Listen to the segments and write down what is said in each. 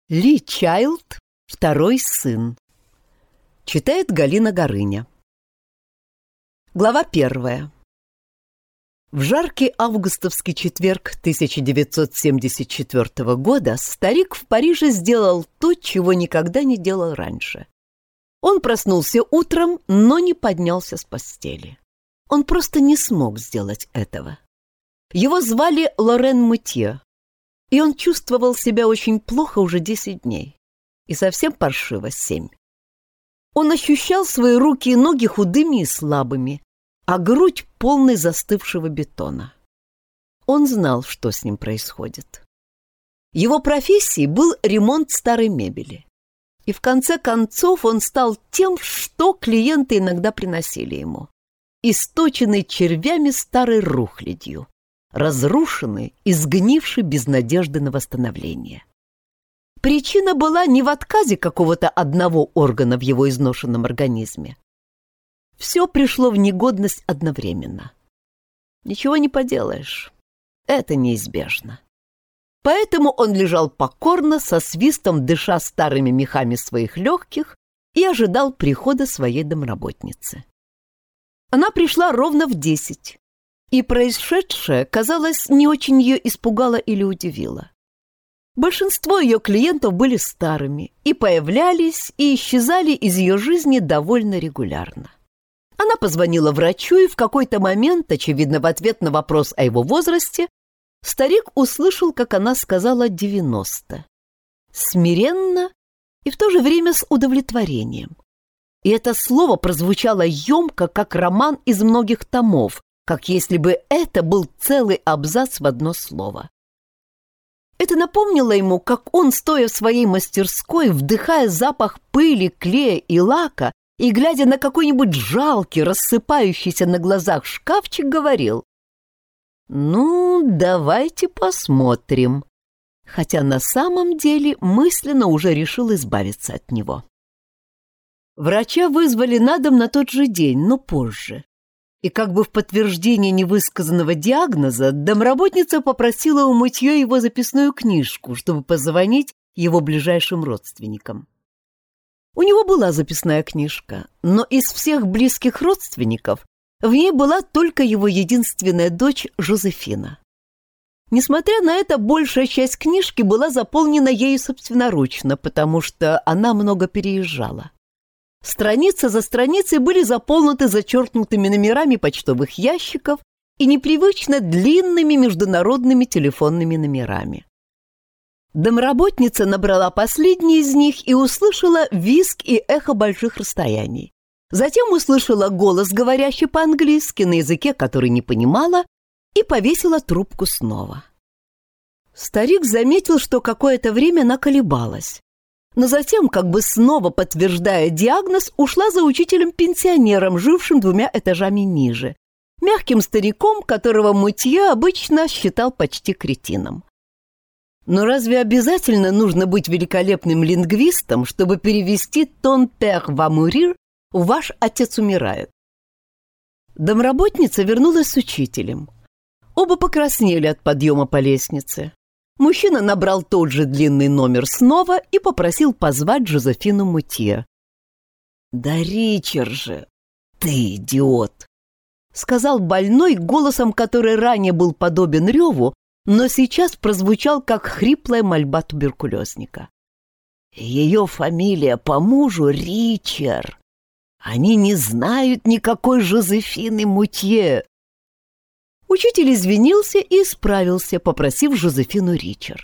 Ли Чайлд, второй сын. Читает Галина Горыня. Глава 1. В жаркий августовский четверг 1974 года старик в Париже сделал то, чего никогда не делал раньше. Он проснулся утром, но не поднялся с постели. Он просто не смог сделать этого. Его звали Лорен Мутье, и он чувствовал себя очень плохо уже 10 дней, и совсем паршиво 7. Он ощущал свои руки и ноги худыми и слабыми, а грудь полной застывшего бетона. Он знал, что с ним происходит. Его профессией был ремонт старой мебели. И в конце концов он стал тем, что клиенты иногда приносили ему. Источенный червями старой рухлядью, разрушенный и сгнивший без надежды на восстановление. Причина была не в отказе какого-то одного органа в его изношенном организме. Все пришло в негодность одновременно. Ничего не поделаешь, это неизбежно. Поэтому он лежал покорно, со свистом дыша старыми мехами своих легких, и ожидал прихода своей домработницы. Она пришла ровно в 10, и происшедшее, казалось, не очень ее испугало или удивило. Большинство ее клиентов были старыми и появлялись и исчезали из ее жизни довольно регулярно. Она позвонила врачу, и в какой-то момент, очевидно, в ответ на вопрос о его возрасте, старик услышал, как она сказала 90. Смиренно и в то же время с удовлетворением. И это слово прозвучало емко, как роман из многих томов, как если бы это был целый абзац в одно слово. Это напомнило ему, как он, стоя в своей мастерской, вдыхая запах пыли, клея и лака, и, глядя на какой-нибудь жалкий, рассыпающийся на глазах шкафчик, говорил: «Ну, давайте посмотрим», хотя на самом деле мысленно уже решил избавиться от него. Врача вызвали на дом на тот же день, но позже. И как бы в подтверждение невысказанного диагноза домработница попросила у Мутье его записную книжку, чтобы позвонить его ближайшим родственникам. У него была записная книжка, но из всех близких родственников в ней была только его единственная дочь Жозефина. Несмотря на это, большая часть книжки была заполнена ею собственноручно, потому что она много переезжала. Страницы за страницей были заполнены зачеркнутыми номерами почтовых ящиков и непривычно длинными международными телефонными номерами. Домработница набрала последний из них и услышала визг и эхо больших расстояний. Затем услышала голос, говорящий по-английски, на языке, который не понимала, и повесила трубку снова. Старик заметил, что какое-то время она колебалась, но затем, как бы снова подтверждая диагноз, ушла за учителем-пенсионером, жившим 2 этажами ниже, мягким стариком, которого Мутье обычно считал почти кретином. Но разве обязательно нужно быть великолепным лингвистом, чтобы перевести «ton père va mourir» «ваш отец умирает»? Домработница вернулась с учителем. Оба покраснели от подъема по лестнице. Мужчина набрал тот же длинный номер снова и попросил позвать Жозефину Мутье. «Да Ричард же, ты идиот!» — сказал больной голосом, который ранее был подобен реву, но сейчас прозвучал как хриплая мольба туберкулезника. «Ее фамилия по мужу Ричард. Они не знают никакой Жозефины Мутье». Учитель извинился и исправился, попросив Жозефину Ричард.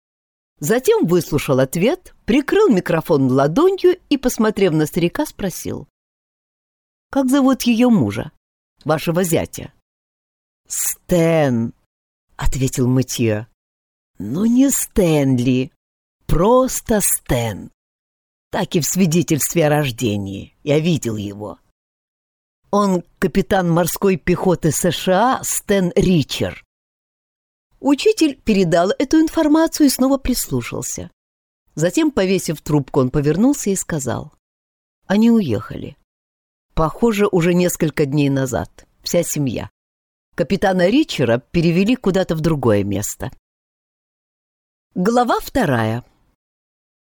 Затем выслушал ответ, прикрыл микрофон ладонью и, посмотрев на старика, спросил: «Как зовут ее мужа, вашего зятя?» «Стэн», — ответил Мутье. «Ну не Стэнли, просто Стэн. Так и в свидетельстве о рождении. Я видел его. Он капитан морской пехоты США Стэн Ричард». Учитель передал эту информацию и снова прислушался. Затем, повесив трубку, он повернулся и сказал: «Они уехали. Похоже, уже несколько дней назад. Вся семья. Капитана Ричарда перевели куда-то в другое место». Глава 2.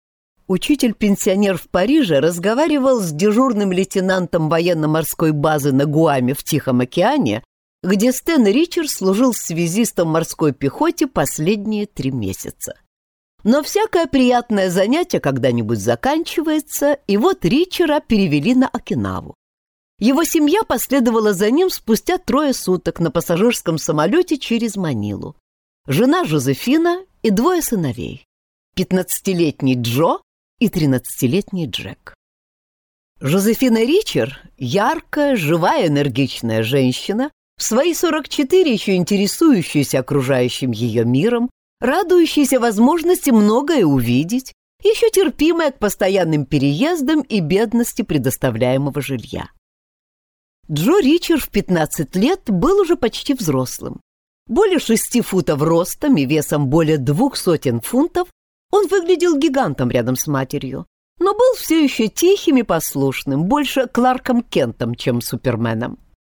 Учитель-пенсионер в Париже разговаривал с дежурным лейтенантом военно-морской базы на Гуаме в Тихом океане, где Стэн Ричард служил связистом в морской пехоте последние 3 месяца. Но всякое приятное занятие когда-нибудь заканчивается, и вот Ричарда перевели на Окинаву. Его семья последовала за ним спустя 3 суток на пассажирском самолете через Манилу. Жена Жозефина и 2 сыновей. 15-летний Джо и 13-летний Джек. Жозефина Ричард – яркая, живая, энергичная женщина, в свои 44 еще интересующаяся окружающим ее миром, радующаяся возможности многое увидеть, еще терпимая к постоянным переездам и бедности предоставляемого жилья. Джо Ричард в 15 лет был уже почти взрослым. Более 6 футов ростом и весом более 200 фунтов, он выглядел гигантом рядом с матерью, но был все еще тихим и послушным, больше Кларком Кентом, чем Суперменом.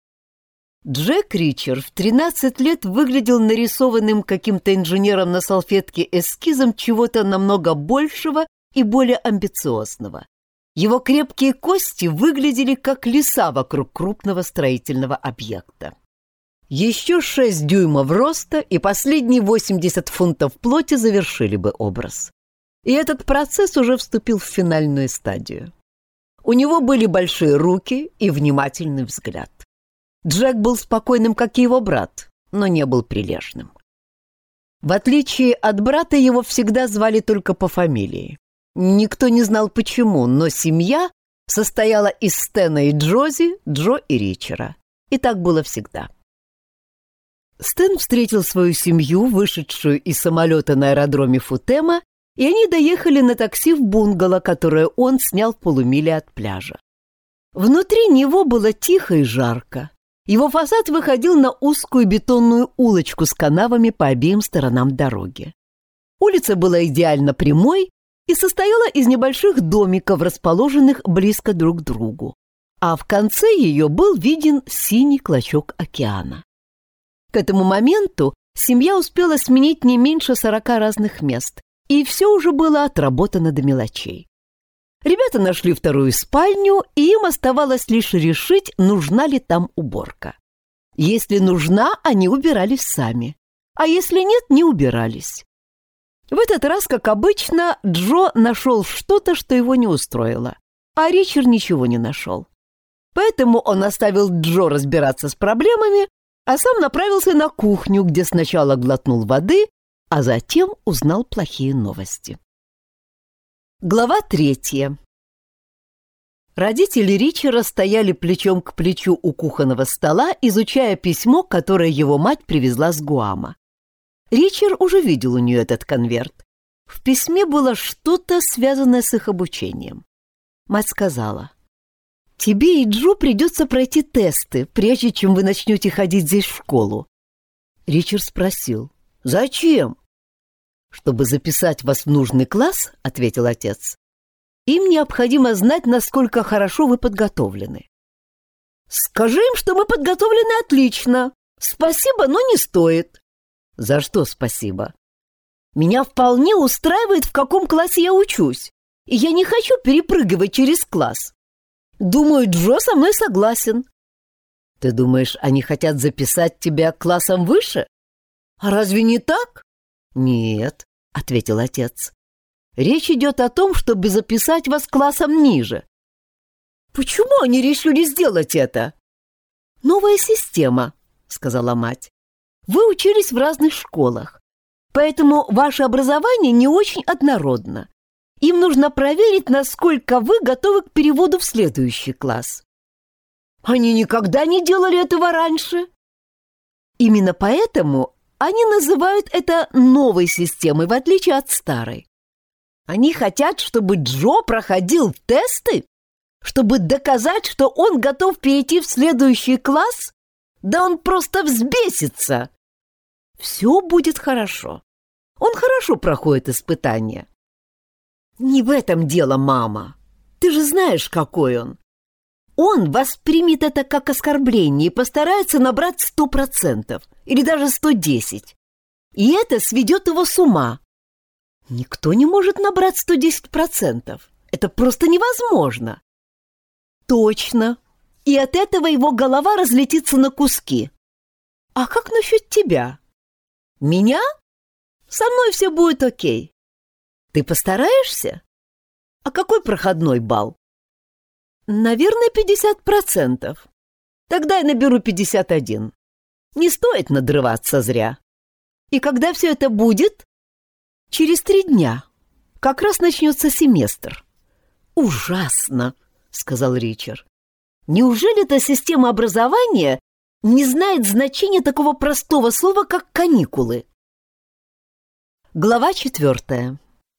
Джек Ричард в 13 лет выглядел нарисованным каким-то инженером на салфетке эскизом чего-то намного большего и более амбициозного. Его крепкие кости выглядели как леса вокруг крупного строительного объекта. Еще 6 дюймов роста и последние 80 фунтов плоти завершили бы образ. И этот процесс уже вступил в финальную стадию. У него были большие руки и внимательный взгляд. Джек был спокойным, как и его брат, но не был прилежным. В отличие от брата, его всегда звали только по фамилии. Никто не знал почему, но семья состояла из Стэна и Джози, Джо и Ричера. И так было всегда. Стэн встретил свою семью, вышедшую из самолета на аэродроме Футема, и они доехали на такси в бунгало, которое он снял в полумиле от пляжа. Внутри него было тихо и жарко. Его фасад выходил на узкую бетонную улочку с канавами по обеим сторонам дороги. Улица была идеально прямой и состояла из небольших домиков, расположенных близко друг к другу, а в конце ее был виден синий клочок океана. К этому моменту семья успела сменить не меньше 40 разных мест, и все уже было отработано до мелочей. Ребята нашли 2-ю спальню, и им оставалось лишь решить, нужна ли там уборка. Если нужна, они убирались сами, а если нет, не убирались. В этот раз, как обычно, Джо нашел что-то, что его не устроило, а Ричард ничего не нашел. Поэтому он оставил Джо разбираться с проблемами, а сам направился на кухню, где сначала глотнул воды, а затем узнал плохие новости. Глава 3. Родители Ричарда стояли плечом к плечу у кухонного стола, изучая письмо, которое его мать привезла с Гуама. Ричард уже видел у нее этот конверт. В письме было что-то, связанное с их обучением. Мать сказала: «Тебе и Джо придется пройти тесты, прежде чем вы начнете ходить здесь в школу». Ричард спросил: «Зачем?» «Чтобы записать вас в нужный класс», — ответил отец, «им необходимо знать, насколько хорошо вы подготовлены». «Скажи им, что мы подготовлены отлично. Спасибо, но не стоит». «За что спасибо?» «Меня вполне устраивает, в каком классе я учусь, и я не хочу перепрыгивать через класс. Думаю, Джо со мной согласен». «Ты думаешь, они хотят записать тебя классом выше?» «А разве не так?» «Нет», — ответил отец. «Речь идет о том, чтобы записать вас классом ниже». «Почему они решили сделать это?» «Новая система», — сказала мать. «Вы учились в разных школах, поэтому ваше образование не очень однородно. Им нужно проверить, насколько вы готовы к переводу в следующий класс». «Они никогда не делали этого раньше». «Именно поэтому они называют это новой системой, в отличие от старой. Они хотят, чтобы Джо проходил тесты, чтобы доказать, что он готов перейти в следующий класс? Да он просто взбесится. Все будет хорошо. Он хорошо проходит испытания». «Не в этом дело, мама. Ты же знаешь, какой он. Он воспримет это как оскорбление и постарается набрать 100% или даже 110. И это сведет его с ума. Никто не может набрать 110%. Это просто невозможно. Точно. И от этого его голова разлетится на куски. А как насчет тебя? Меня? Со мной все будет окей. Ты постараешься? А какой проходной балл? Наверное, 50%. Тогда я наберу 51. Не стоит надрываться зря. И когда все это будет? Через 3 дня. Как раз начнется семестр. Ужасно, сказал Ричард. Неужели эта система образования не знает значения такого простого слова, как каникулы? Глава 4.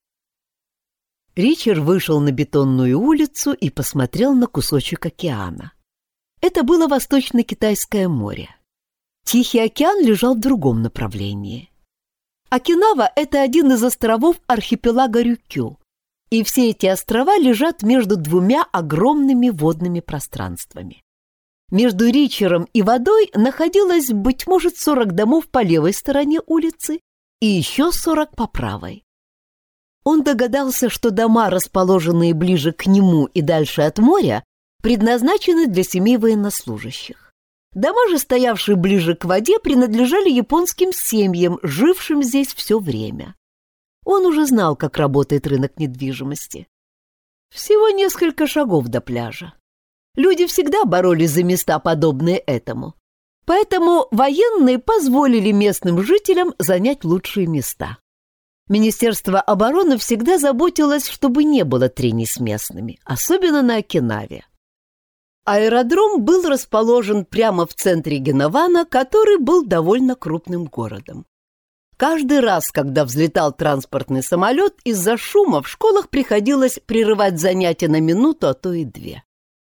Ричард вышел на бетонную улицу и посмотрел на кусочек океана. Это было Восточно-Китайское море. Тихий океан лежал в другом направлении. Окинава — это один из островов архипелага Рюкю, и все эти острова лежат между 2 огромными водными пространствами. Между Ричардом и водой находилось, быть может, 40 домов по левой стороне улицы и еще 40 по правой. Он догадался, что дома, расположенные ближе к нему и дальше от моря, предназначены для семей военнослужащих. Дома же, стоявшие ближе к воде, принадлежали японским семьям, жившим здесь все время. Он уже знал, как работает рынок недвижимости. Всего несколько шагов до пляжа. Люди всегда боролись за места, подобные этому. Поэтому военные позволили местным жителям занять лучшие места. Министерство обороны всегда заботилось, чтобы не было трений с местными, особенно на Окинаве. Аэродром был расположен прямо в центре Гинавана, который был довольно крупным городом. Каждый раз, когда взлетал транспортный самолет, из-за шума в школах приходилось прерывать занятия на минуту, а то и 2.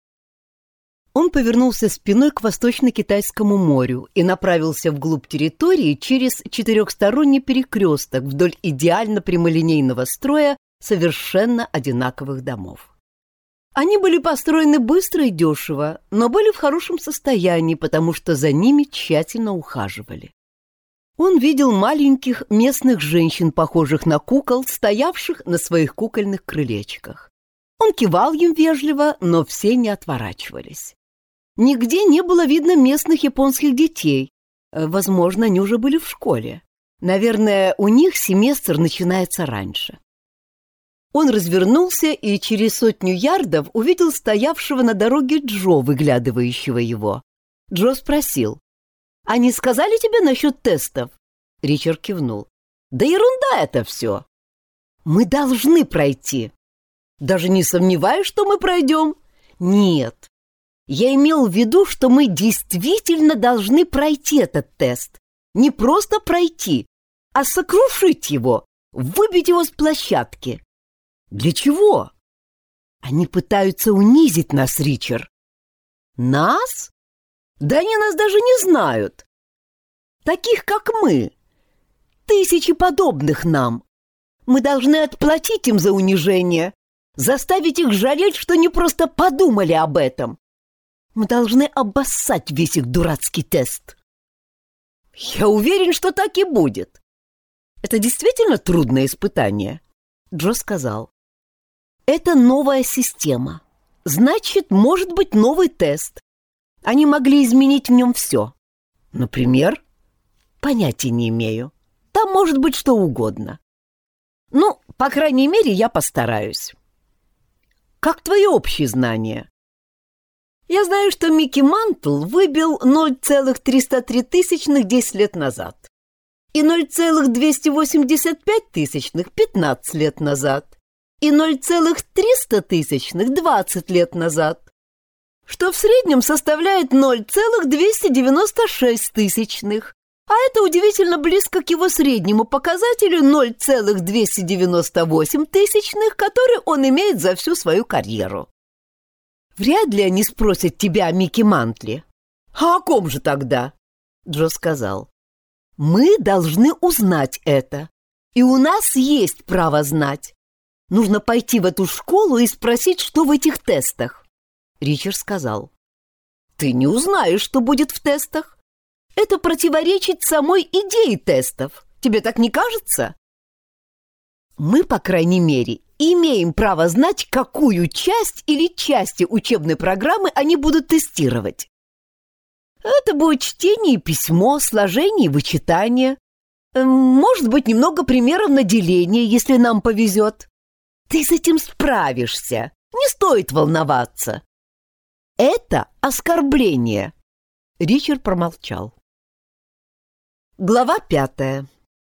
Он повернулся спиной к Восточно-Китайскому морю и направился вглубь территории через 4-сторонний перекресток вдоль идеально прямолинейного строя совершенно одинаковых домов. Они были построены быстро и дешево, но были в хорошем состоянии, потому что за ними тщательно ухаживали. Он видел маленьких местных женщин, похожих на кукол, стоявших на своих кукольных крылечках. Он кивал им вежливо, но все не отворачивались. Нигде не было видно местных японских детей. Возможно, они уже были в школе. Наверное, у них семестр начинается раньше. Он развернулся и через 100 ярдов увидел стоявшего на дороге Джо, выглядывающего его. Джо спросил: «Они сказали тебе насчет тестов?» Ричард кивнул. «Да ерунда это все. Мы должны пройти». «Даже не сомневаюсь, что мы пройдем?» «Нет. Я имел в виду, что мы действительно должны пройти этот тест. Не просто пройти, а сокрушить его, выбить его с площадки». «Для чего?» «Они пытаются унизить нас, Ричард». «Нас? Да они нас даже не знают. Таких, как мы. Тысячи подобных нам. Мы должны отплатить им за унижение, заставить их жалеть, что не просто подумали об этом. Мы должны обоссать весь их дурацкий тест». «Я уверен, что так и будет. Это действительно трудное испытание», — Джо сказал. «Это новая система. Значит, может быть новый тест. Они могли изменить в нем все. Например, понятия не имею. Там может быть что угодно. Ну, по крайней мере, я постараюсь». «Как твои общие знания?» «Я знаю, что Микки Мантл выбил 0,303 10 лет назад и 0,285 15 лет назад и 0,300 20 лет назад, что в среднем составляет 0,296, а это удивительно близко к его среднему показателю 0,298, который он имеет за всю свою карьеру». «Вряд ли они спросят тебя о Микки Мантле». «А о ком же тогда?» Джо сказал. «Мы должны узнать это, и у нас есть право знать. Нужно пойти в эту школу и спросить, что в этих тестах». Ричард сказал. «Ты не узнаешь, что будет в тестах. Это противоречит самой идее тестов. Тебе так не кажется?» Мы, по крайней мере, имеем право знать, какую часть или части учебной программы они будут тестировать. Это будет чтение и письмо, сложение и вычитание. Может быть, немного примеров на деление, если нам повезет. Ты с этим справишься. Не стоит волноваться. Это оскорбление. Ричард промолчал. Глава 5.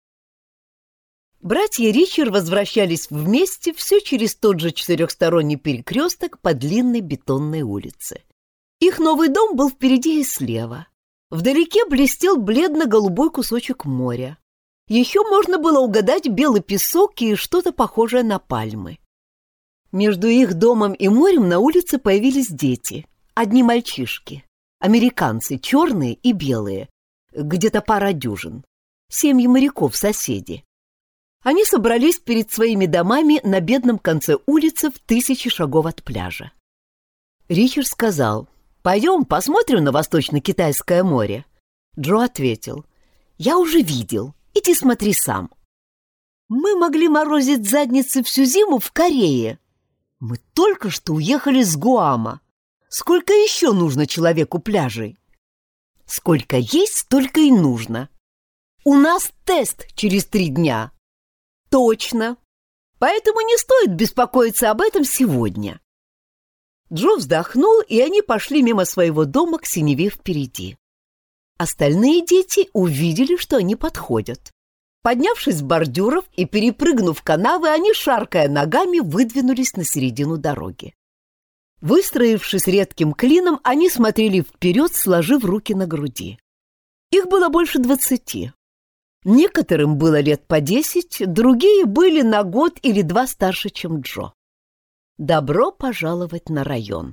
Братья Ричард возвращались вместе все через тот же четырехсторонний перекресток по длинной бетонной улице. Их новый дом был впереди и слева. Вдалеке блестел бледно-голубой кусочек моря. Еще можно было угадать белый песок и что-то похожее на пальмы. Между их домом и морем на улице появились дети. Одни мальчишки. Американцы, черные и белые. Где-то пара дюжин. Семьи моряков-соседи. Они собрались перед своими домами на бедном конце улицы в 1000 шагов от пляжа. Ричард сказал: «Пойдем посмотрим на Восточно-Китайское море». Джо ответил: «Я уже видел. Иди смотри сам. Мы могли морозить задницы всю зиму в Корее. Мы только что уехали с Гуама. Сколько еще нужно человеку пляжей? Сколько есть, столько и нужно. У нас тест через 3 дня. Точно. Поэтому не стоит беспокоиться об этом сегодня». Джо вздохнул, и они пошли мимо своего дома к синеве впереди. Остальные дети увидели, что они подходят. Поднявшись с бордюров и перепрыгнув канавы, они, шаркая ногами, выдвинулись на середину дороги. Выстроившись редким клином, они смотрели вперед, сложив руки на груди. Их было больше 20. Некоторым было лет по 10, другие были на год или 2 старше, чем Джо. Добро пожаловать на район.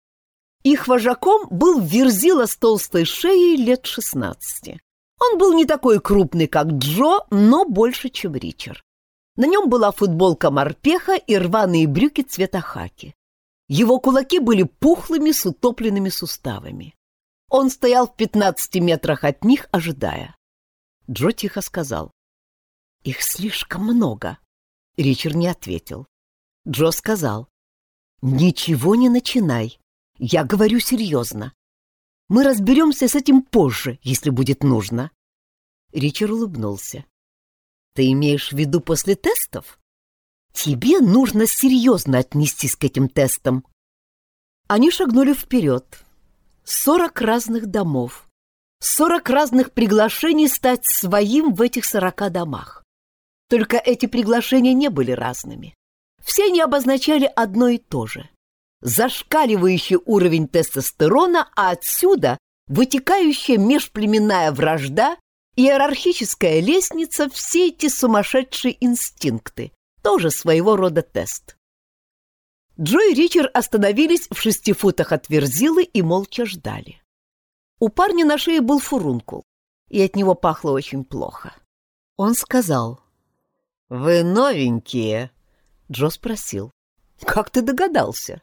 Их вожаком был верзила с толстой шеей лет 16. Он был не такой крупный, как Джо, но больше, чем Ричард. На нем была футболка морпеха и рваные брюки цвета хаки. Его кулаки были пухлыми с утопленными суставами. Он стоял в 15 метрах от них, ожидая. Джо тихо сказал: «Их слишком много». Ричард не ответил. Джо сказал: «Ничего не начинай. Я говорю серьезно. Мы разберемся с этим позже, если будет нужно». Ричард улыбнулся. «Ты имеешь в виду после тестов? Тебе нужно серьезно отнестись к этим тестам». Они шагнули вперед. 40 разных домов. 40 разных приглашений стать своим в этих 40 домах. Только эти приглашения не были разными. Все они обозначали одно и то же. Зашкаливающий уровень тестостерона, а отсюда вытекающая межплеменная вражда, иерархическая лестница, все эти сумасшедшие инстинкты, тоже своего рода тест. Джо и Ричард остановились в 6 футах от Верзилы и молча ждали. У парня на шее был фурункул, и от него пахло очень плохо. Он сказал: «Вы новенькие?» Джо спросил: «Как ты догадался?»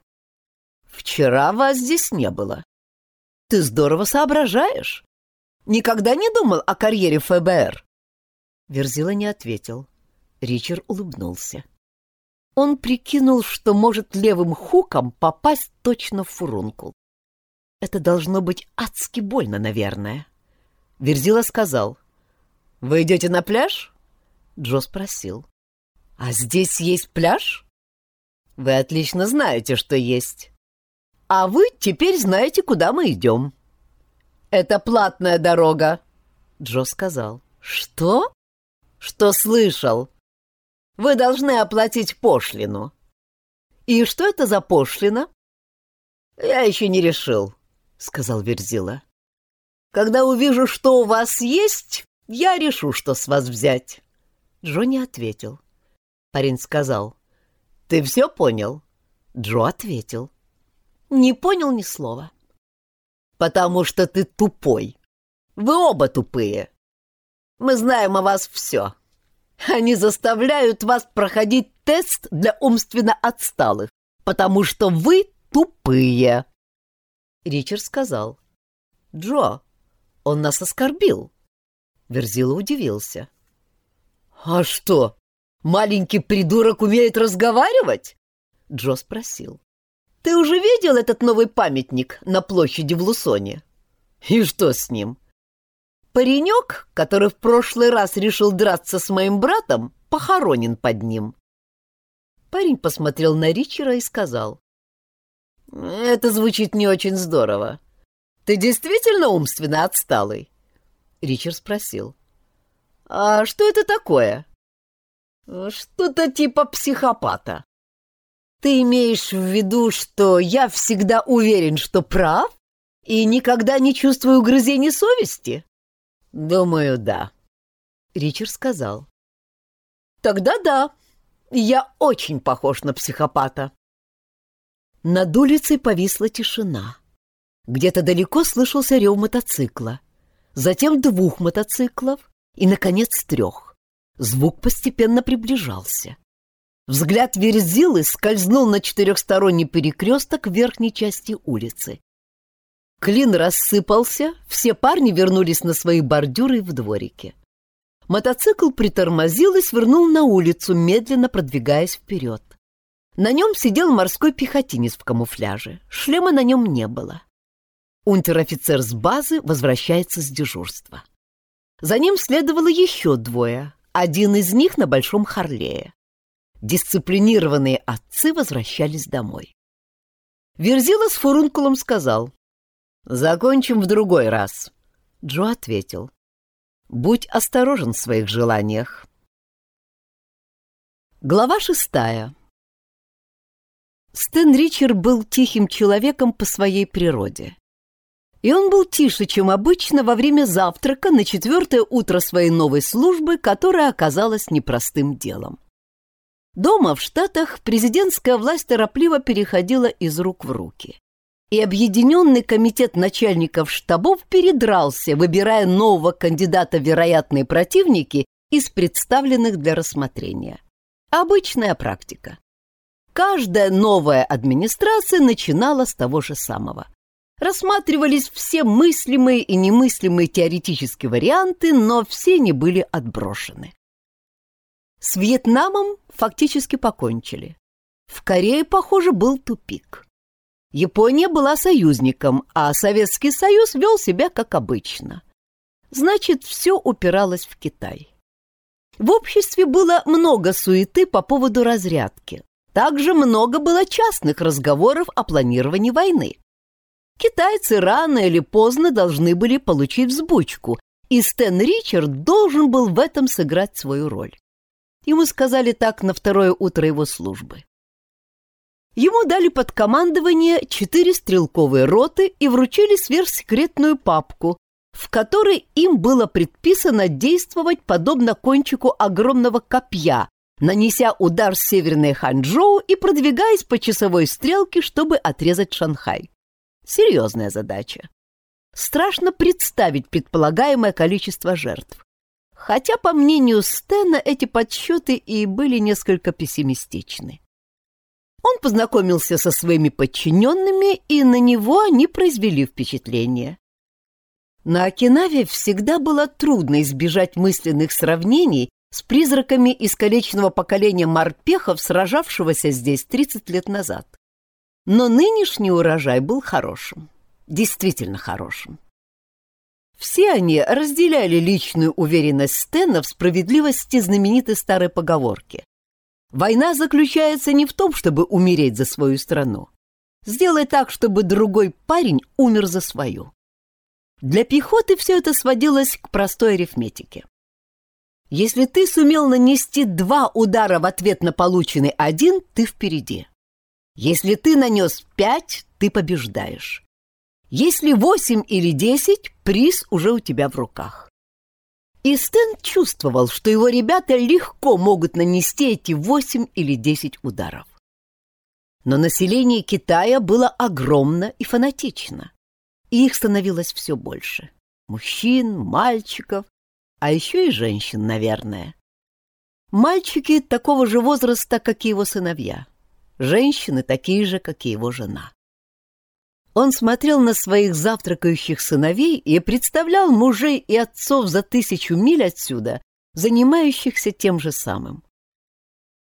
«Вчера вас здесь не было. Ты здорово соображаешь. Никогда не думал о карьере ФБР?» Верзила не ответил. Ричард улыбнулся. Он прикинул, что может левым хуком попасть точно в фурункул. Это должно быть адски больно, наверное. Верзила сказал: «Вы идете на пляж?» Джо спросил: «А здесь есть пляж?» «Вы отлично знаете, что есть. А вы теперь знаете, куда мы идем». «Это платная дорога», — Джо сказал. «Что?» «Что слышал? Вы должны оплатить пошлину». «И что это за пошлина?» «Я еще не решил», — сказал Верзила. «Когда увижу, что у вас есть, я решу, что с вас взять». Джо не ответил. Парень сказал: «Ты все понял?» Джо ответил: «Не понял ни слова». «Потому что ты тупой. Вы оба тупые. Мы знаем о вас все. Они заставляют вас проходить тест для умственно отсталых, потому что вы тупые». Ричард сказал: «Джо, он нас оскорбил». Верзила удивился. «А что, Маленький придурок умеет разговаривать? Джо спросил. Ты уже видел этот новый памятник на площади в Лусоне? И что с ним? Паренек, который в прошлый раз решил драться с моим братом, похоронен под ним. Парень посмотрел на Ричера и сказал. Это звучит не очень здорово. Ты действительно умственно отсталый? Ричард спросил. А что это такое? Что-то типа психопата. Ты имеешь в виду, что я всегда уверен, что прав, и никогда не чувствую угрызений совести? Думаю, да. Ричард сказал. Тогда да, я очень похож на психопата. Над улицей повисла тишина. Где-то далеко слышался рев мотоцикла, затем 2 мотоциклов и, наконец, 3. Звук постепенно приближался. Взгляд Верзилы скользнул на 4-сторонний перекресток в верхней части улицы. Клин рассыпался, все парни вернулись на свои бордюры в дворике. Мотоцикл притормозил и свернул на улицу, медленно продвигаясь вперед. На нем сидел морской пехотинец в камуфляже, шлема на нем не было. Унтер-офицер с базы возвращается с дежурства. За ним следовало еще 2, один из них на большом Харлее. Дисциплинированные отцы возвращались домой. Верзила с фурункулом сказал: «Закончим в другой раз». Джо ответил: «Будь осторожен в своих желаниях». Глава 6. Стэн Ричер был тихим человеком по своей природе. И он был тише, чем обычно, во время завтрака на 4-е утро своей новой службы, которая оказалась непростым делом. Дома в Штатах президентская власть торопливо переходила из рук в руки. И объединенный комитет начальников штабов передрался, выбирая нового кандидата в вероятные противники из представленных для рассмотрения. Обычная практика. Каждая новая администрация начинала с того же самого. Рассматривались все мыслимые и немыслимые теоретические варианты, но все они были отброшены. С Вьетнамом фактически покончили. В Корее, похоже, был тупик. Япония была союзником, а Советский Союз вел себя как обычно. Значит, все упиралось в Китай. В обществе было много суеты по поводу разрядки. Также много было частных разговоров о планировании войны. Китайцы рано или поздно должны были получить взбучку, и Стэн Ричард должен был в этом сыграть свою роль. Ему сказали так на 2-е утро его службы. Ему дали под командование 4 стрелковые роты и вручили сверхсекретную папку, в которой им было предписано действовать подобно кончику огромного копья, нанеся удар с северной Ханчжоу и продвигаясь по часовой стрелке, чтобы отрезать Шанхай. Серьезная задача. Страшно представить предполагаемое количество жертв. Хотя, по мнению Стэна, эти подсчеты и были несколько пессимистичны. Он познакомился со своими подчиненными, и на него они произвели впечатление. На Окинаве всегда было трудно избежать мысленных сравнений с призраками искалеченного поколения морпехов, сражавшегося здесь 30 лет назад. Но нынешний урожай был хорошим, действительно хорошим. Все они разделяли личную уверенность Стэна в справедливости знаменитой старой поговорки: «Война заключается не в том, чтобы умереть за свою страну. Сделай так, чтобы другой парень умер за свою». Для пехоты все это сводилось к простой арифметике. Если ты сумел нанести 2 удара в ответ на полученный 1, ты впереди. Если ты нанес 5, ты побеждаешь. Если 8 или 10, приз уже у тебя в руках. И Стэн чувствовал, что его ребята легко могут нанести эти 8 или 10 ударов. Но население Китая было огромно и фанатично. И их становилось все больше. Мужчин, мальчиков, а еще и женщин, наверное. Мальчики такого же возраста, как и его сыновья. Женщины такие же, как и его жена. Он смотрел на своих завтракающих сыновей и представлял мужей и отцов за 1000 миль отсюда, занимающихся тем же самым.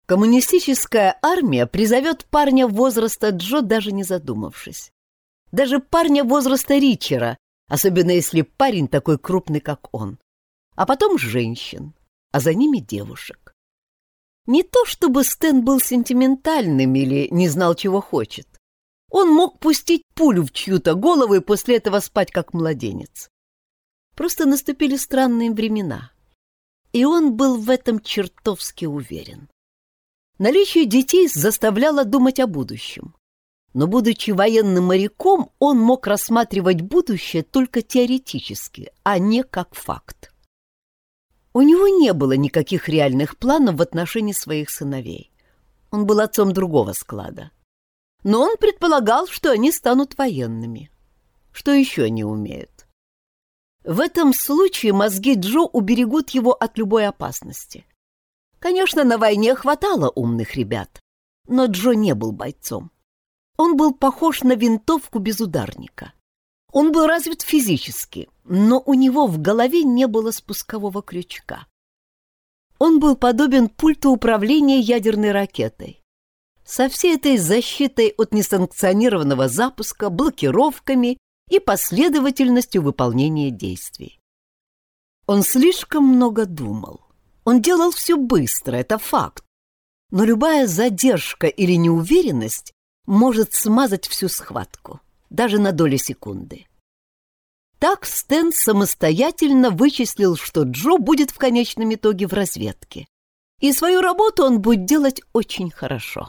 Коммунистическая армия призовет парня возраста Джо, даже не задумавшись. Даже парня возраста Ричера, особенно если парень такой крупный, как он. А потом женщин, а за ними девушек. Не то чтобы Стэн был сентиментальным или не знал, чего хочет. Он мог пустить пулю в чью-то голову и после этого спать как младенец. Просто наступили странные времена. И он был в этом чертовски уверен. Наличие детей заставляло думать о будущем. Но, будучи военным моряком, он мог рассматривать будущее только теоретически, а не как факт. У него не было никаких реальных планов в отношении своих сыновей. Он был отцом другого склада. Но он предполагал, что они станут военными. Что еще они умеют? В этом случае мозги Джо уберегут его от любой опасности. Конечно, на войне хватало умных ребят, но Джо не был бойцом. Он был похож на винтовку без ударника. Он был развит физически, но у него в голове не было спускового крючка. Он был подобен пульту управления ядерной ракетой. Со всей этой защитой от несанкционированного запуска, блокировками и последовательностью выполнения действий. Он слишком много думал. Он делал все быстро, это факт. Но любая задержка или неуверенность может смазать всю схватку, даже на доли секунды. Так Стэн самостоятельно вычислил, что Джо будет в конечном итоге в разведке, и свою работу он будет делать очень хорошо.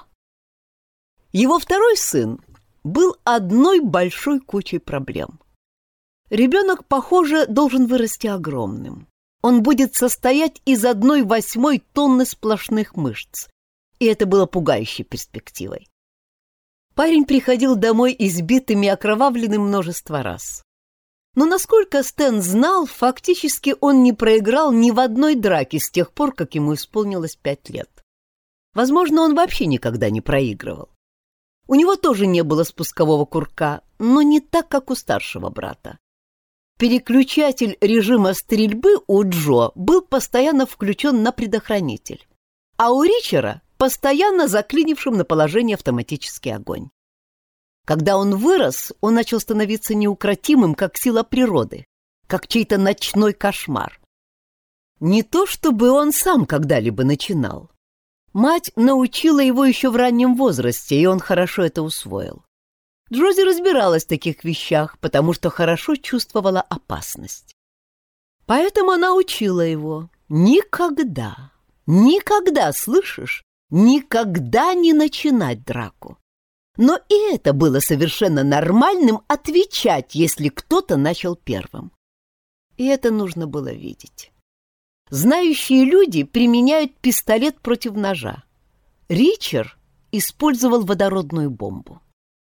Его второй сын был одной большой кучей проблем. Ребенок, похоже, должен вырасти огромным. Он будет состоять из 1/8 тонны сплошных мышц, и это было пугающей перспективой. Парень приходил домой избитым и окровавленным множество раз. Но, насколько Стэн знал, фактически он не проиграл ни в одной драке с тех пор, как ему исполнилось 5 лет. Возможно, он вообще никогда не проигрывал. У него тоже не было спускового курка, но не так, как у старшего брата. Переключатель режима стрельбы у Джо был постоянно включен на предохранитель, а у Ричера постоянно заклинившим на положение автоматический огонь. Когда он вырос, он начал становиться неукротимым, как сила природы, как чей-то ночной кошмар. Не то чтобы он сам когда-либо начинал. Мать научила его еще в раннем возрасте, и он хорошо это усвоил. Джози разбиралась в таких вещах, потому что хорошо чувствовала опасность. Поэтому она учила его: никогда, никогда, слышишь, никогда не начинать драку. Но и это было совершенно нормальным — отвечать, если кто-то начал первым. И это нужно было видеть. Знающие люди применяют пистолет против ножа. Ричард использовал водородную бомбу.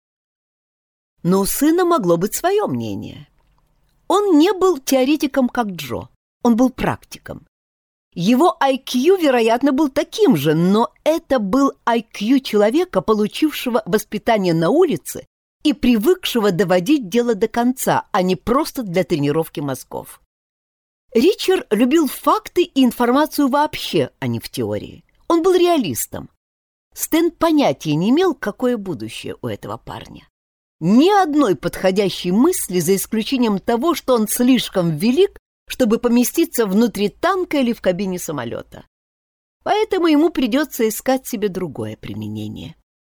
Но у сына могло быть свое мнение. Он не был теоретиком, как Джо. Он был практиком. Его IQ, вероятно, был таким же, но это был IQ человека, получившего воспитание на улице и привыкшего доводить дело до конца, а не просто для тренировки мозгов. Ричард любил факты и информацию вообще, а не в теории. Он был реалистом. Стэн понятия не имел, какое будущее у этого парня. Ни одной подходящей мысли, за исключением того, что он слишком велик, чтобы поместиться внутри танка или в кабине самолета. Поэтому ему придется искать себе другое применение.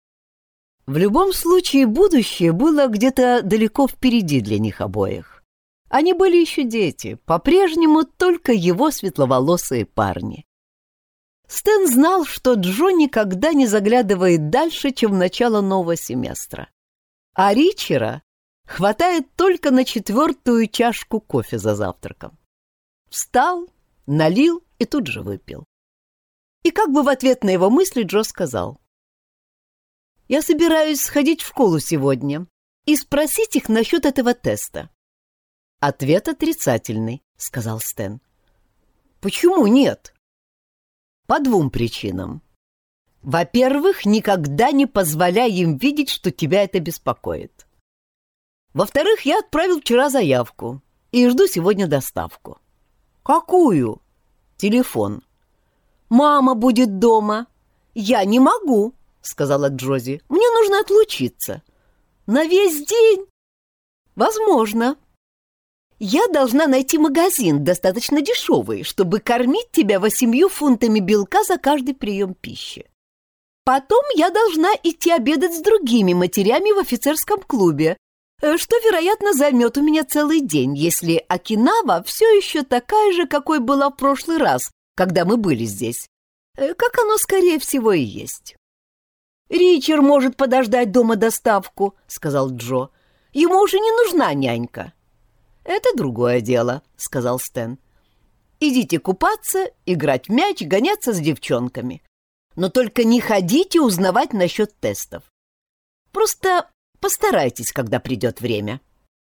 В любом случае, будущее было где-то далеко впереди для них обоих. Они были еще дети, по-прежнему только его светловолосые парни. Стэн знал, что Джо никогда не заглядывает дальше, чем в начало нового семестра. А Ричера хватает только на 4-ю чашку кофе за завтраком. Встал, налил и тут же выпил. И как бы в ответ на его мысли Джо сказал: «Я собираюсь сходить в школу сегодня и спросить их насчет этого теста». «Ответ отрицательный», — сказал Стэн. «Почему нет?» «По 2 причинам. Во-первых, никогда не позволяй им видеть, что тебя это беспокоит. Во-вторых, я отправил вчера заявку и жду сегодня доставку». «Какую?» «Телефон. Мама будет дома. «Я не могу», — сказала Джози. «Мне нужно отлучиться». «На весь день?» «Возможно. Я должна найти магазин, достаточно дешевый, чтобы кормить тебя 8 фунтами белка за каждый прием пищи. Потом я должна идти обедать с другими матерями в офицерском клубе, что, вероятно, займет у меня целый день, если Окинава все еще такая же, какой была в прошлый раз, когда мы были здесь, как оно, скорее всего, и есть». «Ричард может подождать дома доставку», — сказал Джо. «Ему уже не нужна нянька». «Это другое дело», — сказал Стэн. «Идите купаться, играть в мяч, гоняться с девчонками. Но только не ходите узнавать насчет тестов. Просто постарайтесь, когда придет время».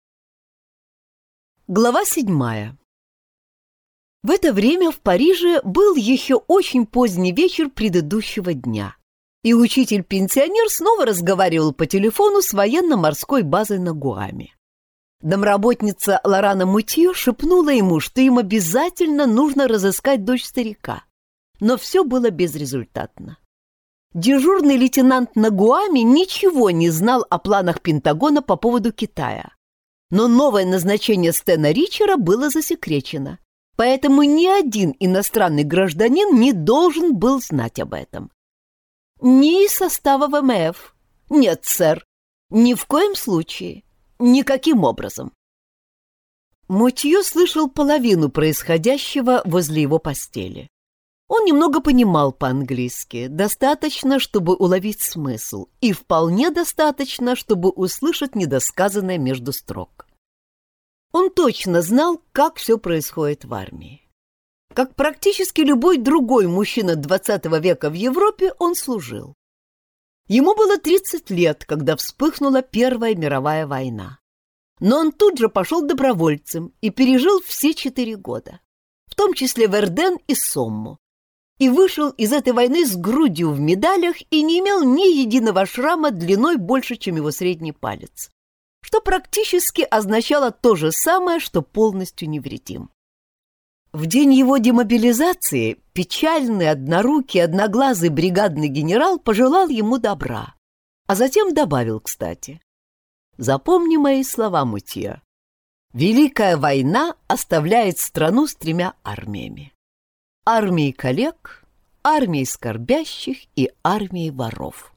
Глава 7. В это время в Париже был еще очень поздний вечер предыдущего дня, и учитель-пенсионер снова разговаривал по телефону с военно-морской базой на Гуаме. Домработница Лорана Мутье шепнула ему, что им обязательно нужно разыскать дочь старика. Но все было безрезультатно. Дежурный лейтенант на Гуаме ничего не знал о планах Пентагона по поводу Китая. Но новое назначение Стэна Ричера было засекречено, поэтому ни один иностранный гражданин не должен был знать об этом. Ни из состава ВМФ. Нет, сэр, ни в коем случае, никаким образом. Мутье слышал половину происходящего возле его постели. Он немного понимал по-английски, достаточно, чтобы уловить смысл, и вполне достаточно, чтобы услышать недосказанное между строк. Он точно знал, как все происходит в армии. Как практически любой другой мужчина XX века в Европе, он служил. Ему было 30 лет, когда вспыхнула Первая мировая война. Но он тут же пошел добровольцем и пережил все 4 года, в том числе Верден и Сомму, и вышел из этой войны с грудью в медалях и не имел ни единого шрама длиной больше, чем его средний палец, что практически означало то же самое, что полностью невредим. В день его демобилизации печальный, однорукий, одноглазый бригадный генерал пожелал ему добра, а затем добавил, кстати: «Запомни мои слова, Мутье. Великая война оставляет страну с 3 армиями. Армией коллег, армией скорбящих и армией воров».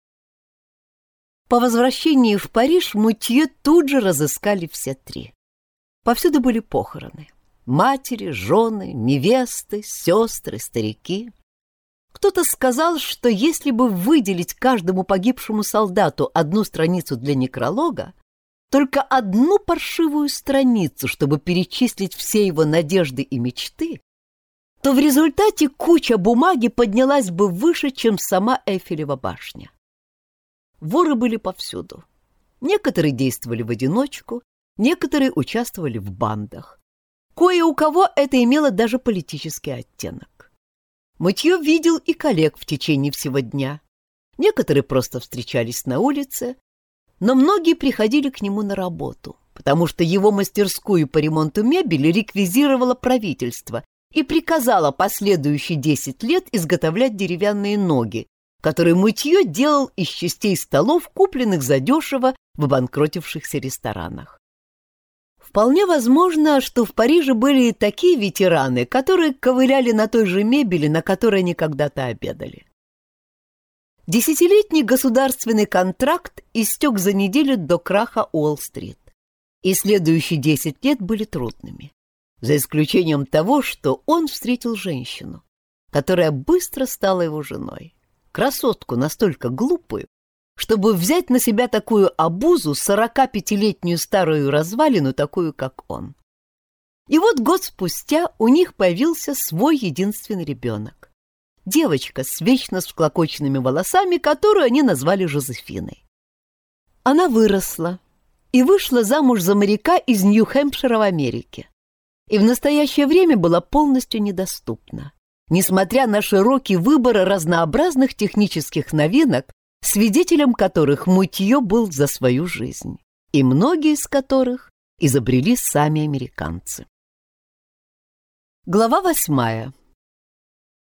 По возвращении в Париж Мутье тут же разыскали все 3. Повсюду были похороны. Матери, жены, невесты, сестры, старики. Кто-то сказал, что если бы выделить каждому погибшему солдату одну страницу для некролога, только одну паршивую страницу, чтобы перечислить все его надежды и мечты, то в результате куча бумаги поднялась бы выше, чем сама Эйфелева башня. Воры были повсюду. Некоторые действовали в одиночку, некоторые участвовали в бандах. Кое у кого это имело даже политический оттенок. Мутье видел и коллег в течение всего дня. Некоторые просто встречались на улице, но многие приходили к нему на работу, потому что его мастерскую по ремонту мебели реквизировало правительство и приказало последующие 10 лет изготовлять деревянные ноги, которые Мутье делал из частей столов, купленных задешево в обанкротившихся ресторанах. Вполне возможно, что в Париже были и такие ветераны, которые ковыляли на той же мебели, на которой они когда-то обедали. 10-летний государственный контракт истек за неделю до краха Уолл-стрит, и следующие 10 лет были трудными, за исключением того, что он встретил женщину, которая быстро стала его женой, красотку настолько глупую, чтобы взять на себя такую обузу 45-летнюю старую развалину, такую, как он. И вот год спустя у них появился свой единственный ребенок. Девочка с вечно всклокоченными волосами, которую они назвали Жозефиной. Она выросла и вышла замуж за моряка из Нью-Хэмпшира в Америке. И в настоящее время была полностью недоступна, несмотря на широкий выбор разнообразных технических новинок, свидетелем которых Мутье был за свою жизнь, и многие из которых изобрели сами американцы. Глава 8.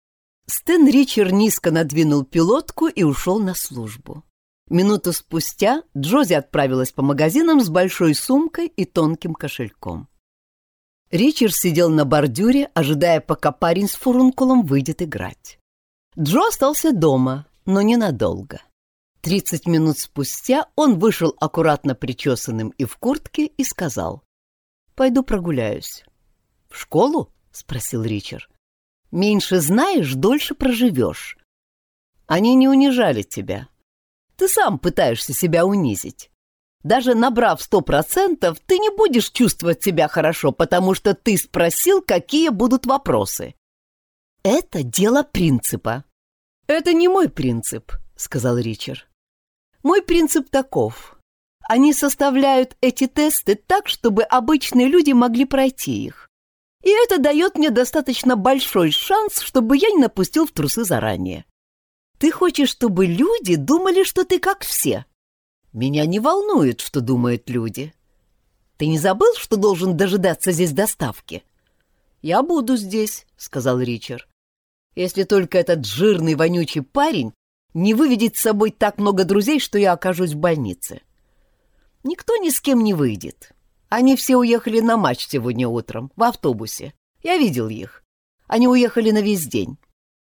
Стэн Ричер низко надвинул пилотку и ушел на службу. Минуту спустя Джози отправилась по магазинам с большой сумкой и тонким кошельком. Ричард сидел на бордюре, ожидая, пока парень с фурункулом выйдет играть. Джо остался дома, но ненадолго. 30 минут спустя он вышел аккуратно причесанным и в куртке и сказал: «Пойду прогуляюсь». «В школу?» — спросил Ричард. «Меньше знаешь, дольше проживешь. Они не унижали тебя. Ты сам пытаешься себя унизить. Даже набрав 100%, ты не будешь чувствовать себя хорошо, потому что ты спросил, какие будут вопросы. Это дело принципа». «Это не мой принцип», — сказал Ричард. «Мой принцип таков. Они составляют эти тесты так, чтобы обычные люди могли пройти их. И это дает мне достаточно большой шанс, чтобы я не напустил в трусы заранее. Ты хочешь, чтобы люди думали, что ты как все? Меня не волнует, что думают люди. Ты не забыл, что должен дожидаться здесь доставки?» «Я буду здесь», — сказал Ричард. «Если только этот жирный вонючий парень не выведет с собой так много друзей, что я окажусь в больнице. Никто ни с кем не выйдет. Они все уехали на матч сегодня утром, в автобусе. Я видел их. Они уехали на весь день».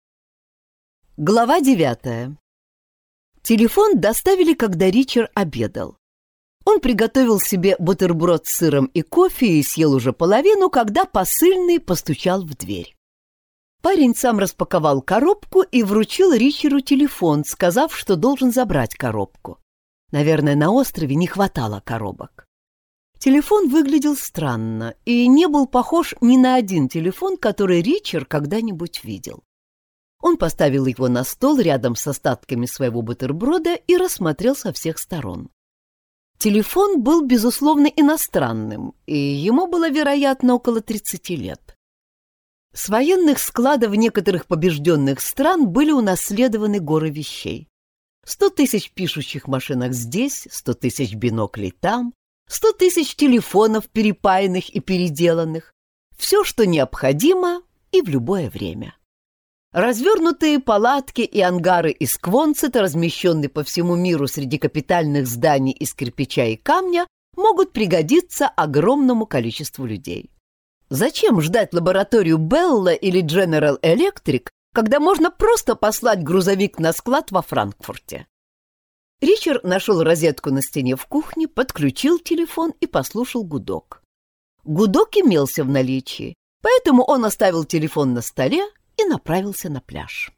Глава 9. Телефон доставили, когда Ричард обедал. Он приготовил себе бутерброд с сыром и кофе и съел уже половину, когда посыльный постучал в дверь. Парень сам распаковал коробку и вручил Ричарду телефон, сказав, что должен забрать коробку. Наверное, на острове не хватало коробок. Телефон выглядел странно и не был похож ни на один телефон, который Ричард когда-нибудь видел. Он поставил его на стол рядом с остатками своего бутерброда и рассмотрел со всех сторон. Телефон был, безусловно, иностранным, и ему было, вероятно, около 30 лет. С военных складов некоторых побежденных стран были унаследованы горы вещей. 100 тысяч пишущих машинок здесь, 100 тысяч биноклей там, 100 тысяч телефонов, перепаянных и переделанных. Все, что необходимо, и в любое время. Развернутые палатки и ангары из квонцета, размещенные по всему миру среди капитальных зданий из кирпича и камня, могут пригодиться огромному количеству людей. Зачем ждать лабораторию Белла или General Electric, когда можно просто послать грузовик на склад во Франкфурте? Ричард нашел розетку на стене в кухне, подключил телефон и послушал гудок. Гудок имелся в наличии, поэтому он оставил телефон на столе и направился на пляж.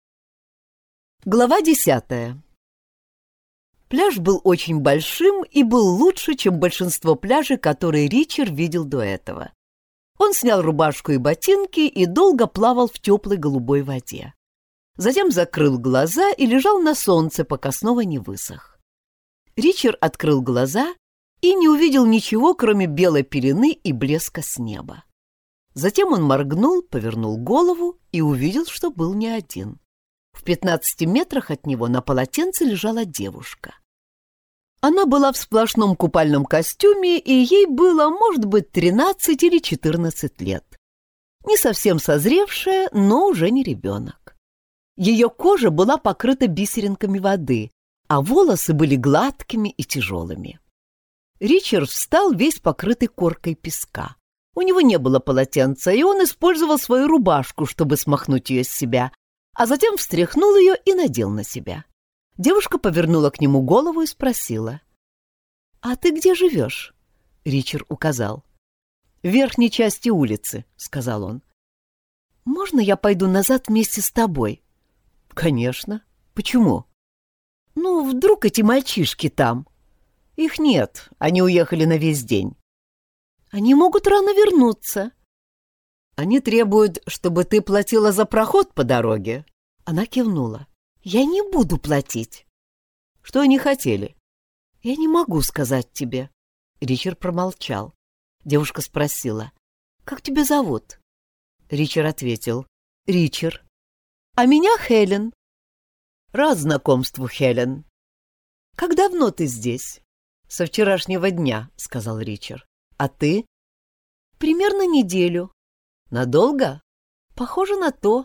Глава 10. Пляж был очень большим и был лучше, чем большинство пляжей, которые Ричард видел до этого. Он снял рубашку и ботинки и долго плавал в теплой голубой воде. Затем закрыл глаза и лежал на солнце, пока снова не высох. Ричард открыл глаза и не увидел ничего, кроме белой пелены и блеска с неба. Затем он моргнул, повернул голову и увидел, что был не один. В 15 метрах от него на полотенце лежала девушка. Она была в сплошном купальном костюме, и ей было, может быть, 13 или 14 лет. Не совсем созревшая, но уже не ребенок. Ее кожа была покрыта бисеринками воды, а волосы были гладкими и тяжелыми. Ричард встал весь покрытый коркой песка. У него не было полотенца, и он использовал свою рубашку, чтобы смахнуть ее с себя, а затем встряхнул ее и надел на себя. Девушка повернула к нему голову и спросила: «А ты где живешь?» Ричард указал. «В верхней части улицы», — сказал он. «Можно я пойду назад вместе с тобой?» «Конечно. Почему?» «Ну, вдруг эти мальчишки там?» «Их нет, они уехали на весь день». «Они могут рано вернуться». «Они требуют, чтобы ты платила за проход по дороге». Она кивнула. «Я не буду платить». «Что они хотели?» «Я не могу сказать тебе». Ричард промолчал. Девушка спросила: «Как тебя зовут?» Ричард ответил: «Ричард». «А меня Хелен». «Рад знакомству, Хелен». «Как давно ты здесь?» «Со вчерашнего дня», — сказал Ричард. «А ты?» «Примерно неделю». «Надолго?» «Похоже на то».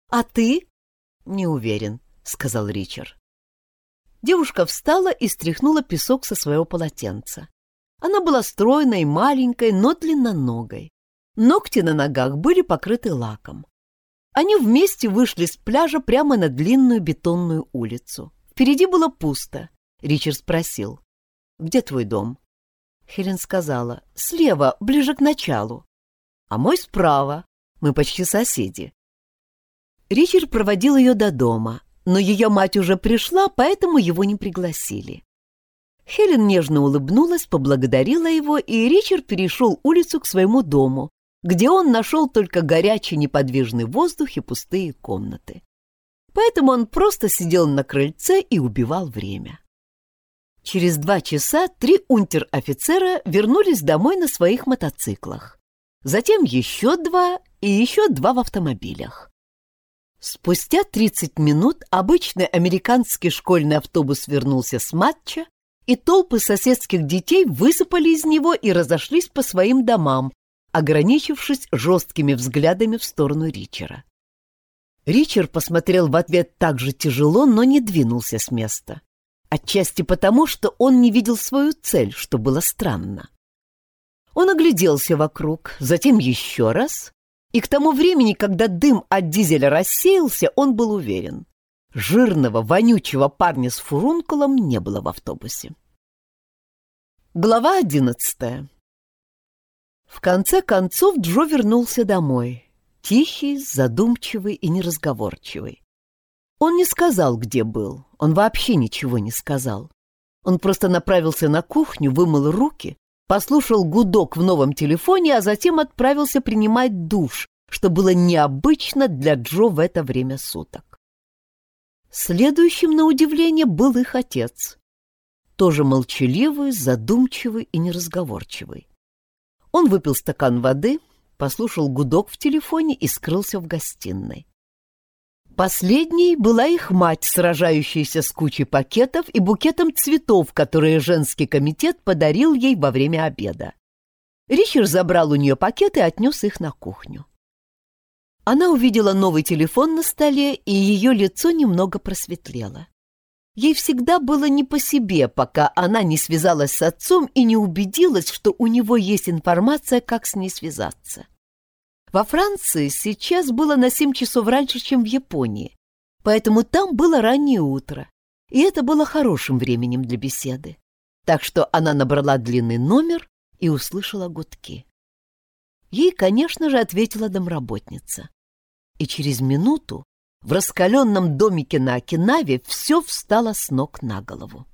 А ты? Не уверен, сказал Ричард. Девушка встала и стряхнула песок со своего полотенца. Она была стройной, маленькой, но длинноногой. Ногти на ногах были покрыты лаком. Они вместе вышли с пляжа прямо на длинную бетонную улицу. Впереди было пусто. Ричард спросил: «Где твой дом?» Хелен сказала: «Слева, ближе к началу». «А мой справа. Мы почти соседи». Ричард проводил ее до дома, но ее мать уже пришла, поэтому его не пригласили. Хелен нежно улыбнулась, поблагодарила его, и Ричард перешел улицу к своему дому, где он нашел только горячий неподвижный воздух и пустые комнаты. Поэтому он просто сидел на крыльце и убивал время. Через 2 часа 3 унтер-офицера вернулись домой на своих мотоциклах. Затем еще 2 и еще 2 в автомобилях. Спустя 30 минут обычный американский школьный автобус вернулся с матча, и толпы соседских детей высыпали из него и разошлись по своим домам, ограничившись жесткими взглядами в сторону Ричарда. Ричард посмотрел в ответ так же тяжело, но не двинулся с места. Отчасти потому, что он не видел свою цель, что было странно. Он огляделся вокруг, затем еще раз, и к тому времени, когда дым от дизеля рассеялся, он был уверен: жирного, вонючего парня с фурункулом не было в автобусе. Глава 11. В конце концов Джо вернулся домой, тихий, задумчивый и неразговорчивый. Он не сказал, где был, он вообще ничего не сказал. Он просто направился на кухню, вымыл руки, послушал гудок в новом телефоне, а затем отправился принимать душ, что было необычно для Джо в это время суток. Следующим, на удивление, был их отец. Тоже молчаливый, задумчивый и неразговорчивый. Он выпил стакан воды, послушал гудок в телефоне и скрылся в гостиной. Последней была их мать, сражающаяся с кучей пакетов и букетом цветов, которые женский комитет подарил ей во время обеда. Ричард забрал у нее пакеты и отнес их на кухню. Она увидела новый телефон на столе, и ее лицо немного просветлело. Ей всегда было не по себе, пока она не связалась с отцом и не убедилась, что у него есть информация, как с ней связаться. Во Франции сейчас было на 7 часов раньше, чем в Японии, поэтому там было раннее утро, и это было хорошим временем для беседы. Так что она набрала длинный номер и услышала гудки. Ей, конечно же, ответила домработница. И через минуту в раскаленном домике на Окинаве все встало с ног на голову.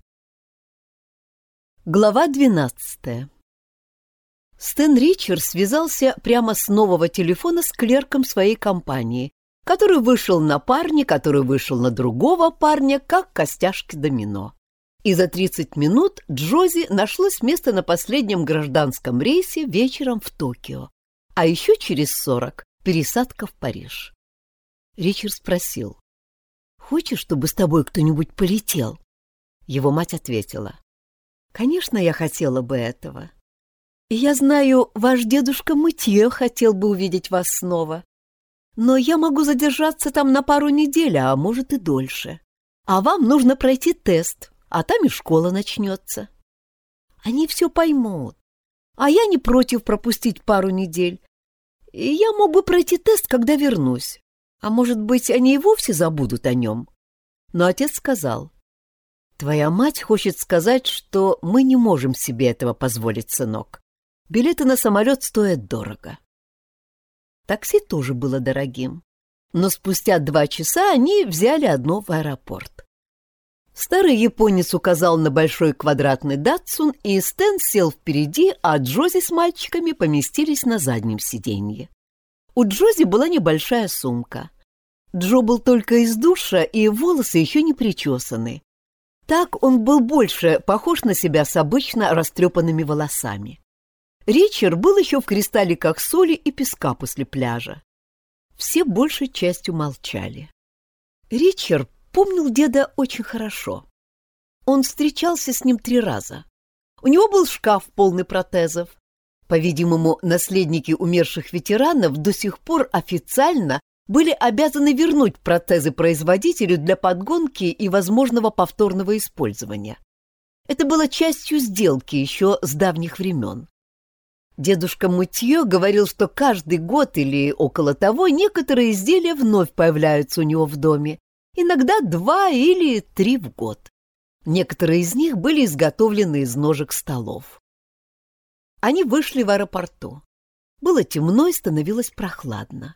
Глава 12. Стэн Ричард связался прямо с нового телефона с клерком своей компании, который вышел на парня, который вышел на другого парня, как костяшки домино. И за 30 минут Джози нашлось место на последнем гражданском рейсе вечером в Токио, а еще через 40 пересадка в Париж. Ричард спросил: «Хочешь, чтобы с тобой кто-нибудь полетел?» Его мать ответила: «Конечно, я хотела бы этого. И я знаю, ваш дедушка Мытье хотел бы увидеть вас снова. Но я могу задержаться там на пару недель, а может и дольше. А вам нужно пройти тест, а там и школа начнется. Они все поймут. А я не против пропустить пару недель. И я мог бы пройти тест, когда вернусь. А может быть, они и вовсе забудут о нем». Но отец сказал: «Твоя мать хочет сказать, что мы не можем себе этого позволить, сынок. Билеты на самолет стоят дорого». Такси тоже было дорогим, но спустя 2 часа они взяли одно в аэропорт. Старый японец указал на большой квадратный Датсун, и Стэн сел впереди, а Джози с мальчиками поместились на заднем сиденье. У Джози была небольшая сумка. Джо был только из душа, и волосы еще не причесаны. Так он был больше похож на себя с обычно растрепанными волосами. Ричард был еще в кристалликах соли и песка после пляжа. Все большей частью молчали. Ричард помнил деда очень хорошо. Он встречался с ним 3 раза. У него был шкаф полный протезов. По-видимому, наследники умерших ветеранов до сих пор официально были обязаны вернуть протезы производителю для подгонки и возможного повторного использования. Это было частью сделки еще с давних времен. Дедушка Мутье говорил, что каждый год или около того некоторые изделия вновь появляются у него в доме, иногда 2 или 3 в год. Некоторые из них были изготовлены из ножек столов. Они вышли в аэропорту. Было темно и становилось прохладно.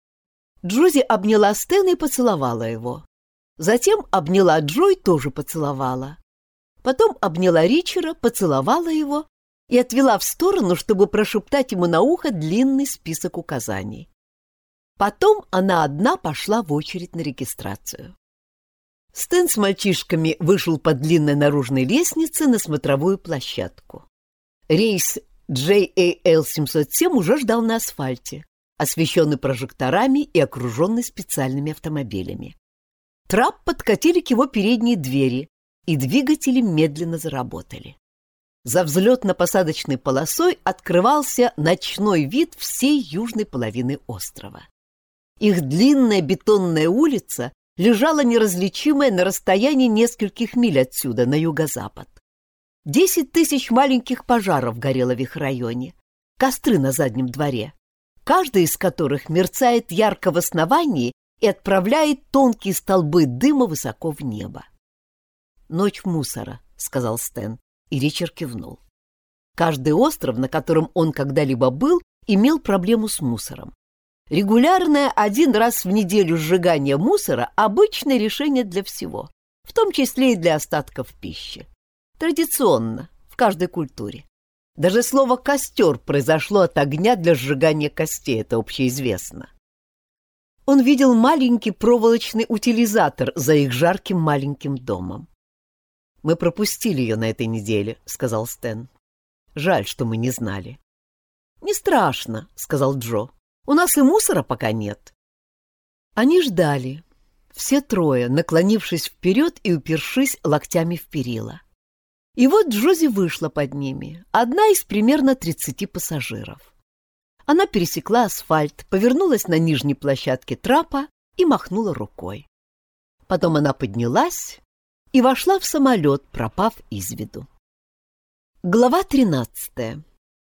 Джози обняла Стэна и поцеловала его. Затем обняла Джо и тоже поцеловала. Потом обняла Ричера, поцеловала его и отвела в сторону, чтобы прошептать ему на ухо длинный список указаний. Потом она одна пошла в очередь на регистрацию. Стэн с мальчишками вышел по длинной наружной лестнице на смотровую площадку. Рейс JAL 707 уже ждал на асфальте, освещенный прожекторами и окруженный специальными автомобилями. Трап подкатили к его передней двери, и двигатели медленно заработали. За взлетно-посадочной полосой открывался ночной вид всей южной половины острова. Их длинная бетонная улица лежала неразличимая на расстоянии нескольких миль отсюда, на юго-запад. 10 тысяч маленьких пожаров горело в их районе, костры на заднем дворе, каждый из которых мерцает ярко в основании и отправляет тонкие столбы дыма высоко в небо. «Ночь мусора», — сказал Стэн, и Ричард кивнул. Каждый остров, на котором он когда-либо был, имел проблему с мусором. Регулярное 1 раз в неделю сжигание мусора — обычное решение для всего, в том числе и для остатков пищи. Традиционно, в каждой культуре. Даже слово «костер» произошло от огня для сжигания костей, это общеизвестно. Он видел маленький проволочный утилизатор за их жарким маленьким домом. «Мы пропустили ее на этой неделе», — сказал Стэн. «Жаль, что мы не знали». «Не страшно», — сказал Джо. «У нас и мусора пока нет». Они ждали, все трое, наклонившись вперед и упершись локтями в перила. И вот Джози вышла под ними, одна из примерно 30 пассажиров. Она пересекла асфальт, повернулась на нижней площадке трапа и махнула рукой. Потом она поднялась и вошла в самолет, пропав из виду. Глава 13.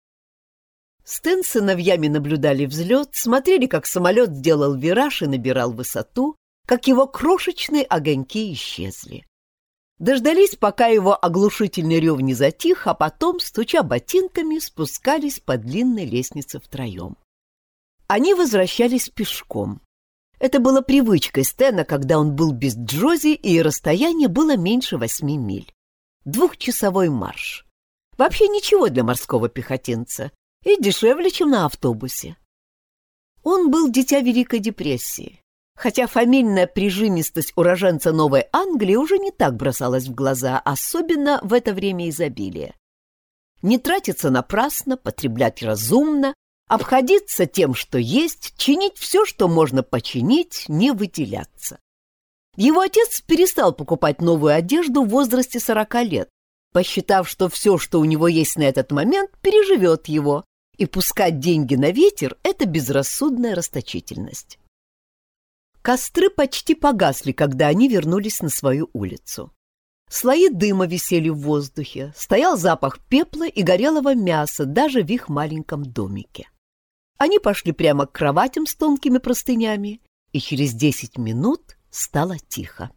Стэн с сыновьями наблюдали взлет, смотрели, как самолет сделал вираж и набирал высоту, как его крошечные огоньки исчезли. Дождались, пока его оглушительный рев не затих, а потом, стуча ботинками, спускались по длинной лестнице втроем. Они возвращались пешком. Это было привычкой Стэна, когда он был без Джози, и расстояние было меньше 8 миль. 2-часовой марш. Вообще ничего для морского пехотинца. И дешевле, чем на автобусе. Он был дитя Великой депрессии, хотя фамильная прижимистость уроженца Новой Англии уже не так бросалась в глаза, особенно в это время изобилия. Не тратиться напрасно, потреблять разумно, обходиться тем, что есть, чинить все, что можно починить, не выделяться. Его отец перестал покупать новую одежду в возрасте 40 лет, посчитав, что все, что у него есть на этот момент, переживет его, и пускать деньги на ветер — это безрассудная расточительность. Костры почти погасли, когда они вернулись на свою улицу. Слои дыма висели в воздухе, стоял запах пепла и горелого мяса даже в их маленьком домике. Они пошли прямо к кроватям с тонкими простынями, и через 10 минут стало тихо.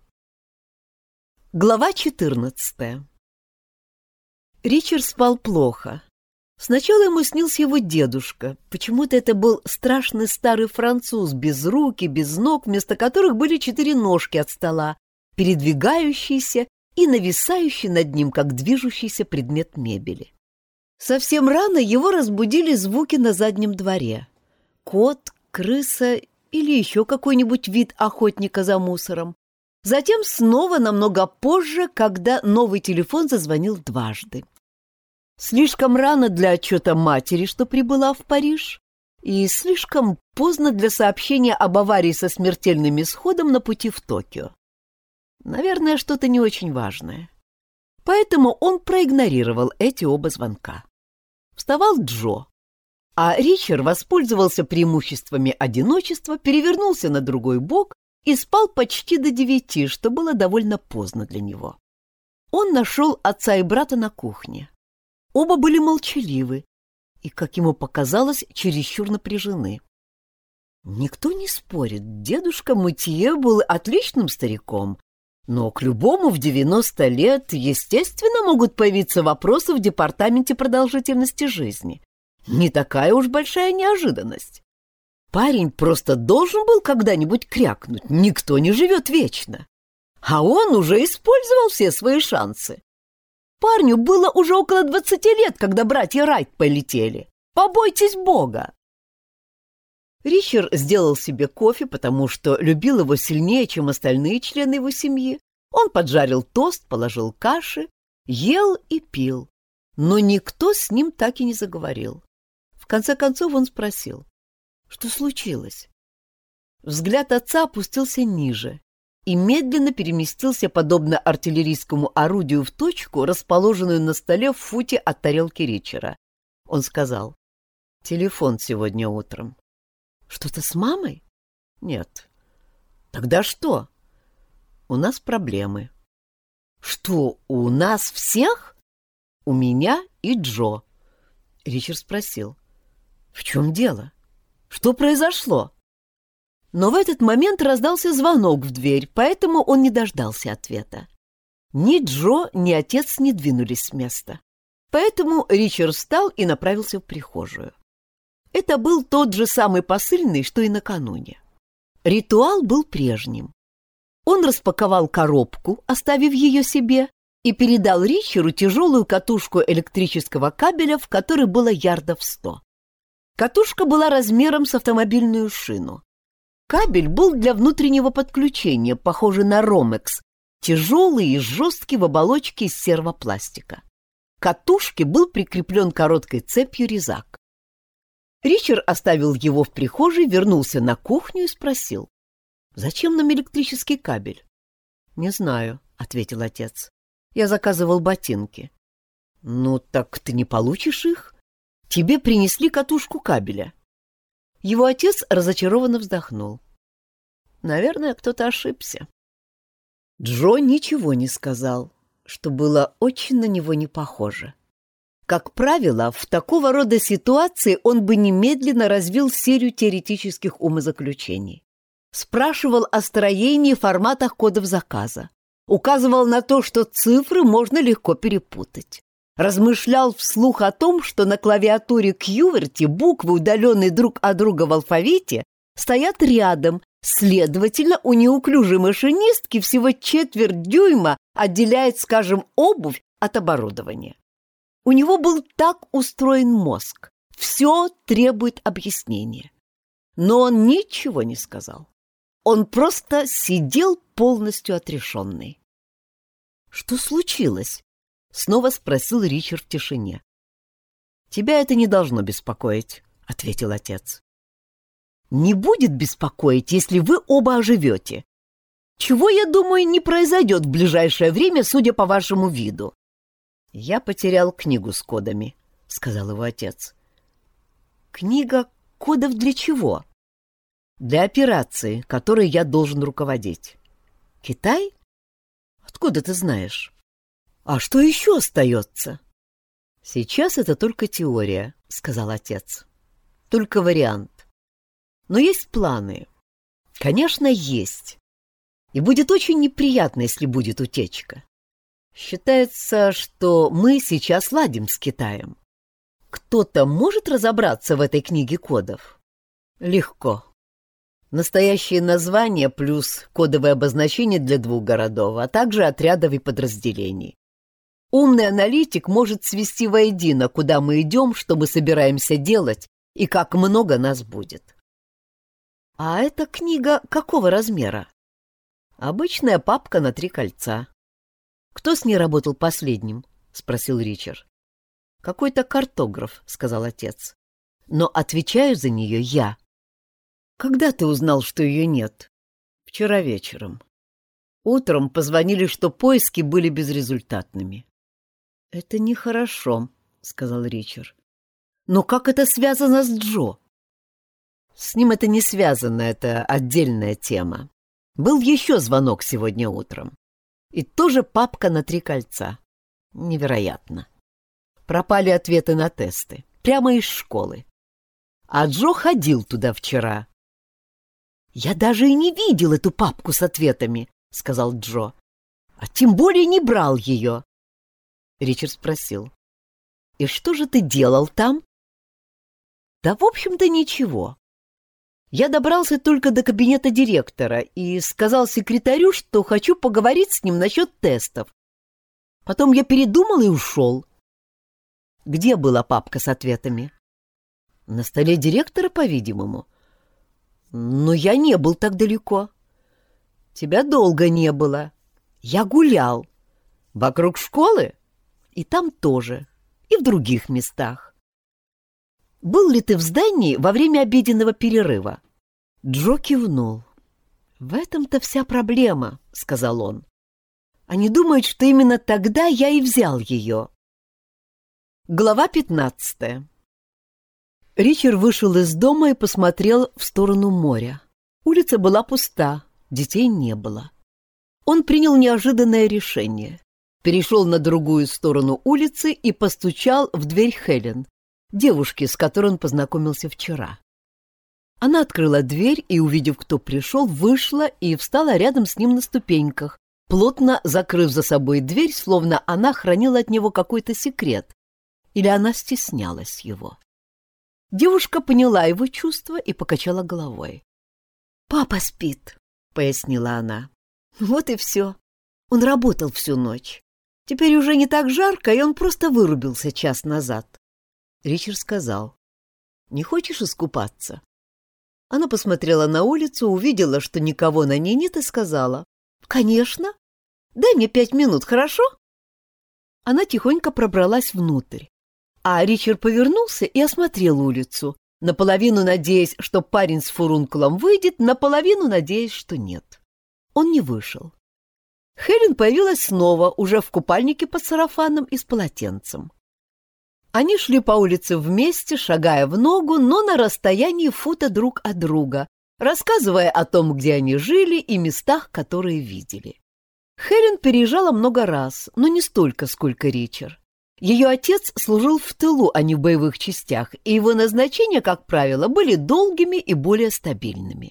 Глава 14. Ричард спал плохо. Сначала ему снился его дедушка. Почему-то это был страшный старый француз, без рук и без ног, вместо которых были 4 ножки от стола, передвигающиеся и нависающий над ним, как движущийся предмет мебели. Совсем рано его разбудили звуки на заднем дворе. Кот, крыса или еще какой-нибудь вид охотника за мусором. Затем снова намного позже, когда новый телефон зазвонил дважды. Слишком рано для отчета матери, что прибыла в Париж, и слишком поздно для сообщения об аварии со смертельным исходом на пути в Токио. Наверное, что-то не очень важное. Поэтому он проигнорировал эти оба звонка. Вставал Джо. А Ричард воспользовался преимуществами одиночества, перевернулся на другой бок и спал почти до 9, что было довольно поздно для него. Он нашел отца и брата на кухне. Оба были молчаливы и, как ему показалось, чересчур напряжены. Никто не спорит, дедушка Мутье был отличным стариком, но к любому в 90 лет, естественно, могут появиться вопросы в департаменте продолжительности жизни. Не такая уж большая неожиданность. Парень просто должен был когда-нибудь крякнуть, никто не живет вечно. А он уже использовал все свои шансы. Парню было уже около 20 лет, когда братья Райт полетели. Побойтесь Бога! Ричард сделал себе кофе, потому что любил его сильнее, чем остальные члены его семьи. Он поджарил тост, положил каши, ел и пил. Но никто с ним так и не заговорил. В конце концов он спросил, что случилось? Взгляд отца опустился ниже и медленно переместился, подобно артиллерийскому орудию, в точку, расположенную на столе в футе от тарелки Ричарда. Он сказал, телефон сегодня утром. Что-то с мамой? Нет. Тогда что? У нас проблемы. Что, у нас всех? У меня и Джо. Ричард спросил, в чем дело? Что произошло? Но в этот момент раздался звонок в дверь, поэтому он не дождался ответа. Ни Джо, ни отец не двинулись с места. Поэтому Ричард встал и направился в прихожую. Это был тот же самый посыльный, что и накануне. Ритуал был прежним. Он распаковал коробку, оставив ее себе, и передал Ричарду тяжелую катушку электрического кабеля, в которой было ярдов 100. Катушка была размером с автомобильную шину. Кабель был для внутреннего подключения, похожий на ромекс, тяжелый и жесткий в оболочке из сервопластика. К катушке был прикреплен короткой цепью резак. Ричард оставил его в прихожей, вернулся на кухню и спросил, «Зачем нам электрический кабель?» «Не знаю», — ответил отец. «Я заказывал ботинки». «Ну так ты не получишь их? Тебе принесли катушку кабеля». Его отец разочарованно вздохнул. «Наверное, кто-то ошибся». Джо ничего не сказал, что было очень на него не похоже. Как правило, в такого рода ситуации он бы немедленно развил серию теоретических умозаключений. Спрашивал о строении и форматах кодов заказа. Указывал на то, что цифры можно легко перепутать. Размышлял вслух о том, что на клавиатуре QWERTY буквы, удаленные друг от друга в алфавите, стоят рядом, следовательно, у неуклюжей машинистки всего четверть дюйма отделяет, скажем, обувь от оборудования. У него был так устроен мозг. Все требует объяснения. Но он ничего не сказал. Он просто сидел полностью отрешенный. «Что случилось?» — снова спросил Ричард в тишине. «Тебя это не должно беспокоить», — ответил отец. «Не будет беспокоить, если вы оба оживете. Чего, я думаю, не произойдет в ближайшее время, судя по вашему виду». «Я потерял книгу с кодами», — сказал его отец. «Книга кодов для чего?» «Для операции, которой я должен руководить». «Китай? Откуда ты знаешь?» «А что еще остается?» «Сейчас это только теория», — сказал отец. «Только вариант. Но есть планы. Конечно, есть. И будет очень неприятно, если будет утечка. Считается, что мы сейчас ладим с Китаем. Кто-то может разобраться в этой книге кодов? Легко. Настоящее название плюс кодовое обозначение для 2 городов, а также отрядов и подразделений. Умный аналитик может свести воедино, куда мы идем, что мы собираемся делать и как много нас будет. А эта книга какого размера? Обычная папка на 3 кольца. «Кто с ней работал последним?» — спросил Ричард. «Какой-то картограф», — сказал отец. «Но отвечаю за нее я». «Когда ты узнал, что ее нет?» «Вчера вечером. Утром позвонили, что поиски были безрезультатными». «Это нехорошо», — сказал Ричард. Но как это связано с Джо? С ним это не связано, это отдельная тема. Был еще звонок сегодня утром. И тоже папка на 3 кольца. Невероятно. Пропали ответы на тесты. Прямо из школы. А Джо ходил туда вчера. «Я даже и не видел эту папку с ответами», — сказал Джо. «А тем более не брал ее». Ричард спросил. «И что же ты делал там?» «Да, в общем-то, ничего. Я добрался только до кабинета директора и сказал секретарю, что хочу поговорить с ним насчет тестов. Потом я передумал и ушел». «Где была папка с ответами?» «На столе директора, по-видимому». «Но я не был так далеко». «Тебя долго не было. Я гулял. Вокруг школы? И там тоже. И в других местах». «Был ли ты в здании во время обеденного перерыва?» Джо кивнул. «В этом-то вся проблема», — сказал он. «Они думают, что именно тогда я и взял ее». Глава 15. Ричард вышел из дома и посмотрел в сторону моря. Улица была пуста, детей не было. Он принял неожиданное решение. Перешел на другую сторону улицы и постучал в дверь Хелен, девушки, с которой он познакомился вчера. Она открыла дверь и, увидев, кто пришел, вышла и встала рядом с ним на ступеньках, плотно закрыв за собой дверь, словно она хранила от него какой-то секрет, или она стеснялась его. Девушка поняла его чувства и покачала головой. «Папа спит», — пояснила она. «Вот и все. Он работал всю ночь. Теперь уже не так жарко, и он просто вырубился час назад». Ричард сказал: «Не хочешь искупаться?» Она посмотрела на улицу, увидела, что никого на ней нет, и сказала: «Конечно. Дай мне 5 минут, хорошо?» Она тихонько пробралась внутрь. А Ричард повернулся и осмотрел улицу, наполовину надеясь, что парень с фурункулом выйдет, наполовину надеясь, что нет. Он не вышел. Хелен появилась снова, уже в купальнике под сарафаном и с полотенцем. Они шли по улице вместе, шагая в ногу, но на расстоянии фута друг от друга, рассказывая о том, где они жили и местах, которые видели. Хелен переезжала много раз, но не столько, сколько Ричард. Ее отец служил в тылу, а не в боевых частях, и его назначения, как правило, были долгими и более стабильными.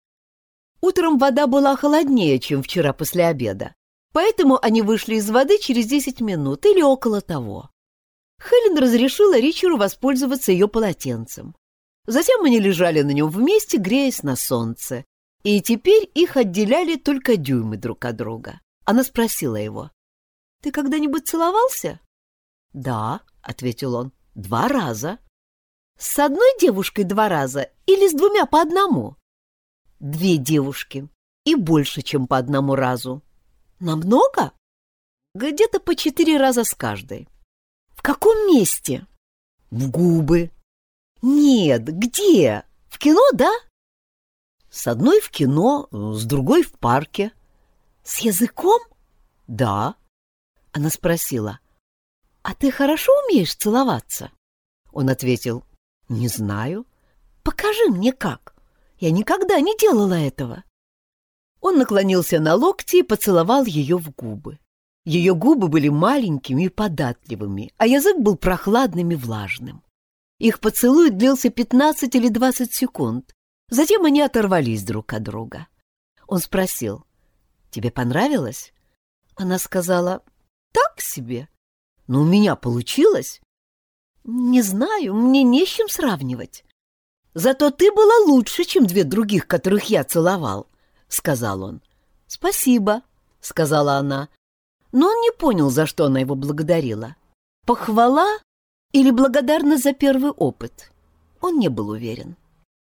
Утром вода была холоднее, чем вчера после обеда, поэтому они вышли из воды через 10 минут или около того. Хелен разрешила Ричарду воспользоваться ее полотенцем. Затем они лежали на нем вместе, греясь на солнце, и теперь их отделяли только дюймы друг от друга. Она спросила его: «Ты когда-нибудь целовался?» «Да», — ответил он, — «2 раза». «С одной девушкой 2 раза или с 2 по одному?» «2 девушки, и больше, чем по 1 разу». «Намного?» «Где-то по 4 раза с каждой». «В каком месте?» «В губы». «Нет, где? В кино, да?» «С одной в кино, с другой в парке». «С языком?» «Да». Она спросила: «А ты хорошо умеешь целоваться?» Он ответил: «Не знаю». «Покажи мне как. Я никогда не делала этого». Он наклонился на локти и поцеловал ее в губы. Ее губы были маленькими и податливыми, а язык был прохладным и влажным. Их поцелуй длился 15 или 20 секунд. Затем они оторвались друг от друга. Он спросил: «Тебе понравилось?» Она сказала: «Так себе». «Но у меня получилось?» «Не знаю, мне не с чем сравнивать». «Зато ты была лучше, чем 2 других, которых я целовал», — сказал он. «Спасибо», — сказала она. Но он не понял, за что она его благодарила. Похвала или благодарность за первый опыт? Он не был уверен.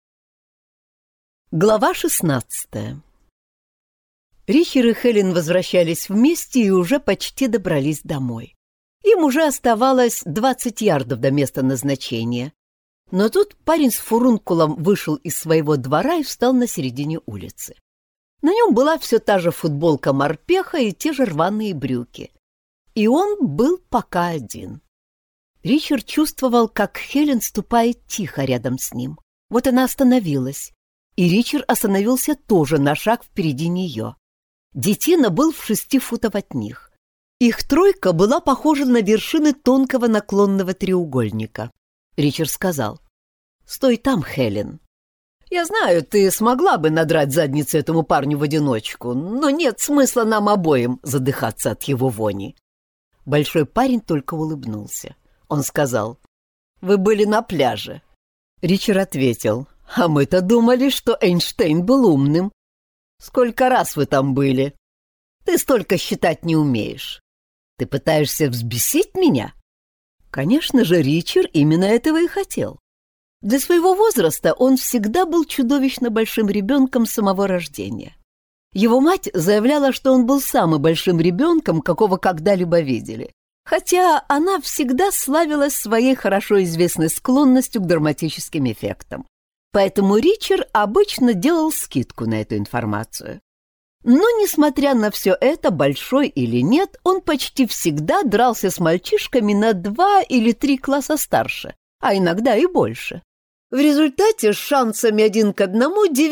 Глава 16. Ричард и Хелен возвращались вместе и уже почти добрались домой. Им уже оставалось 20 ярдов до места назначения. Но тут парень с фурункулом вышел из своего двора и встал на середине улицы. На нем была все та же футболка морпеха и те же рваные брюки. И он был пока один. Ричард чувствовал, как Хелен ступает тихо рядом с ним. Вот она остановилась, и Ричард остановился тоже на шаг впереди нее. Детина был в 6 футов от них. Их тройка была похожа на вершины тонкого наклонного треугольника. Ричард сказал: «Стой там, Хелен. Я знаю, ты смогла бы надрать задницу этому парню в одиночку, но нет смысла нам обоим задыхаться от его вони». Большой парень только улыбнулся. Он сказал: «Вы были на пляже». Ричард ответил: «А мы-то думали, что Эйнштейн был умным». «Сколько раз вы там были? Ты столько считать не умеешь. Ты пытаешься взбесить меня?» Конечно же, Ричард именно этого и хотел. Для своего возраста он всегда был чудовищно большим ребенком с самого рождения. Его мать заявляла, что он был самым большим ребенком, какого когда-либо видели, хотя она всегда славилась своей хорошо известной склонностью к драматическим эффектам. Поэтому Ричард обычно делал скидку на эту информацию. Но, несмотря на все это, большой или нет, он почти всегда дрался с мальчишками на 2 или 3 класса старше, а иногда и больше. В результате с шансами 1 к 1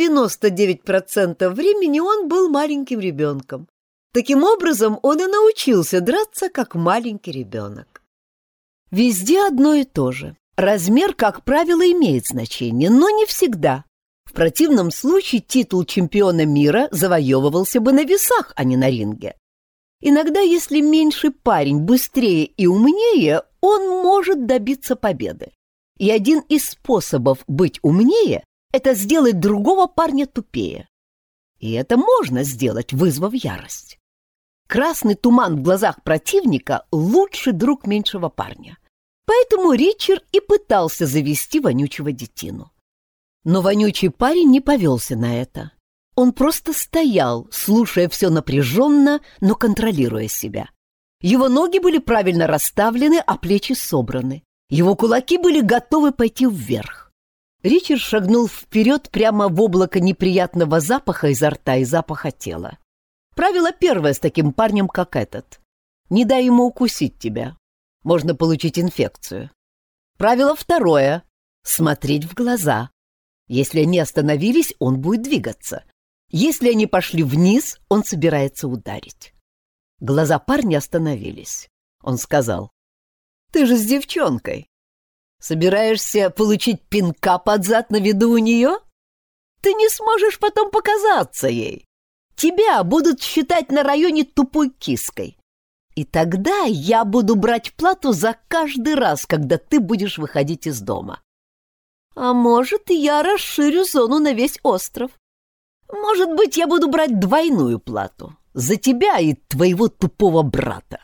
99% времени он был маленьким ребенком. Таким образом, он и научился драться, как маленький ребенок. Везде одно и то же. Размер, как правило, имеет значение, но не всегда. В противном случае титул чемпиона мира завоевывался бы на весах, а не на ринге. Иногда, если меньший парень быстрее и умнее, он может добиться победы. И один из способов быть умнее – это сделать другого парня тупее. И это можно сделать, вызвав ярость. Красный туман в глазах противника – лучший друг меньшего парня. Поэтому Ричард и пытался завести вонючего детину. Но вонючий парень не повелся на это. Он просто стоял, слушая все напряженно, но контролируя себя. Его ноги были правильно расставлены, а плечи собраны. Его кулаки были готовы пойти вверх. Ричард шагнул вперед прямо в облако неприятного запаха изо рта и запаха тела. Правило первое с таким парнем, как этот. Не дай ему укусить тебя. Можно получить инфекцию. Правило второе — смотреть в глаза. Если они остановились, он будет двигаться. Если они пошли вниз, он собирается ударить. Глаза парня остановились. Он сказал: «Ты же с девчонкой. Собираешься получить пинка под зад на виду у нее? Ты не сможешь потом показаться ей. Тебя будут считать на районе тупой киской. И тогда я буду брать плату за каждый раз, когда ты будешь выходить из дома. А может, я расширю зону на весь остров. Может быть, я буду брать двойную плату за тебя и твоего тупого брата».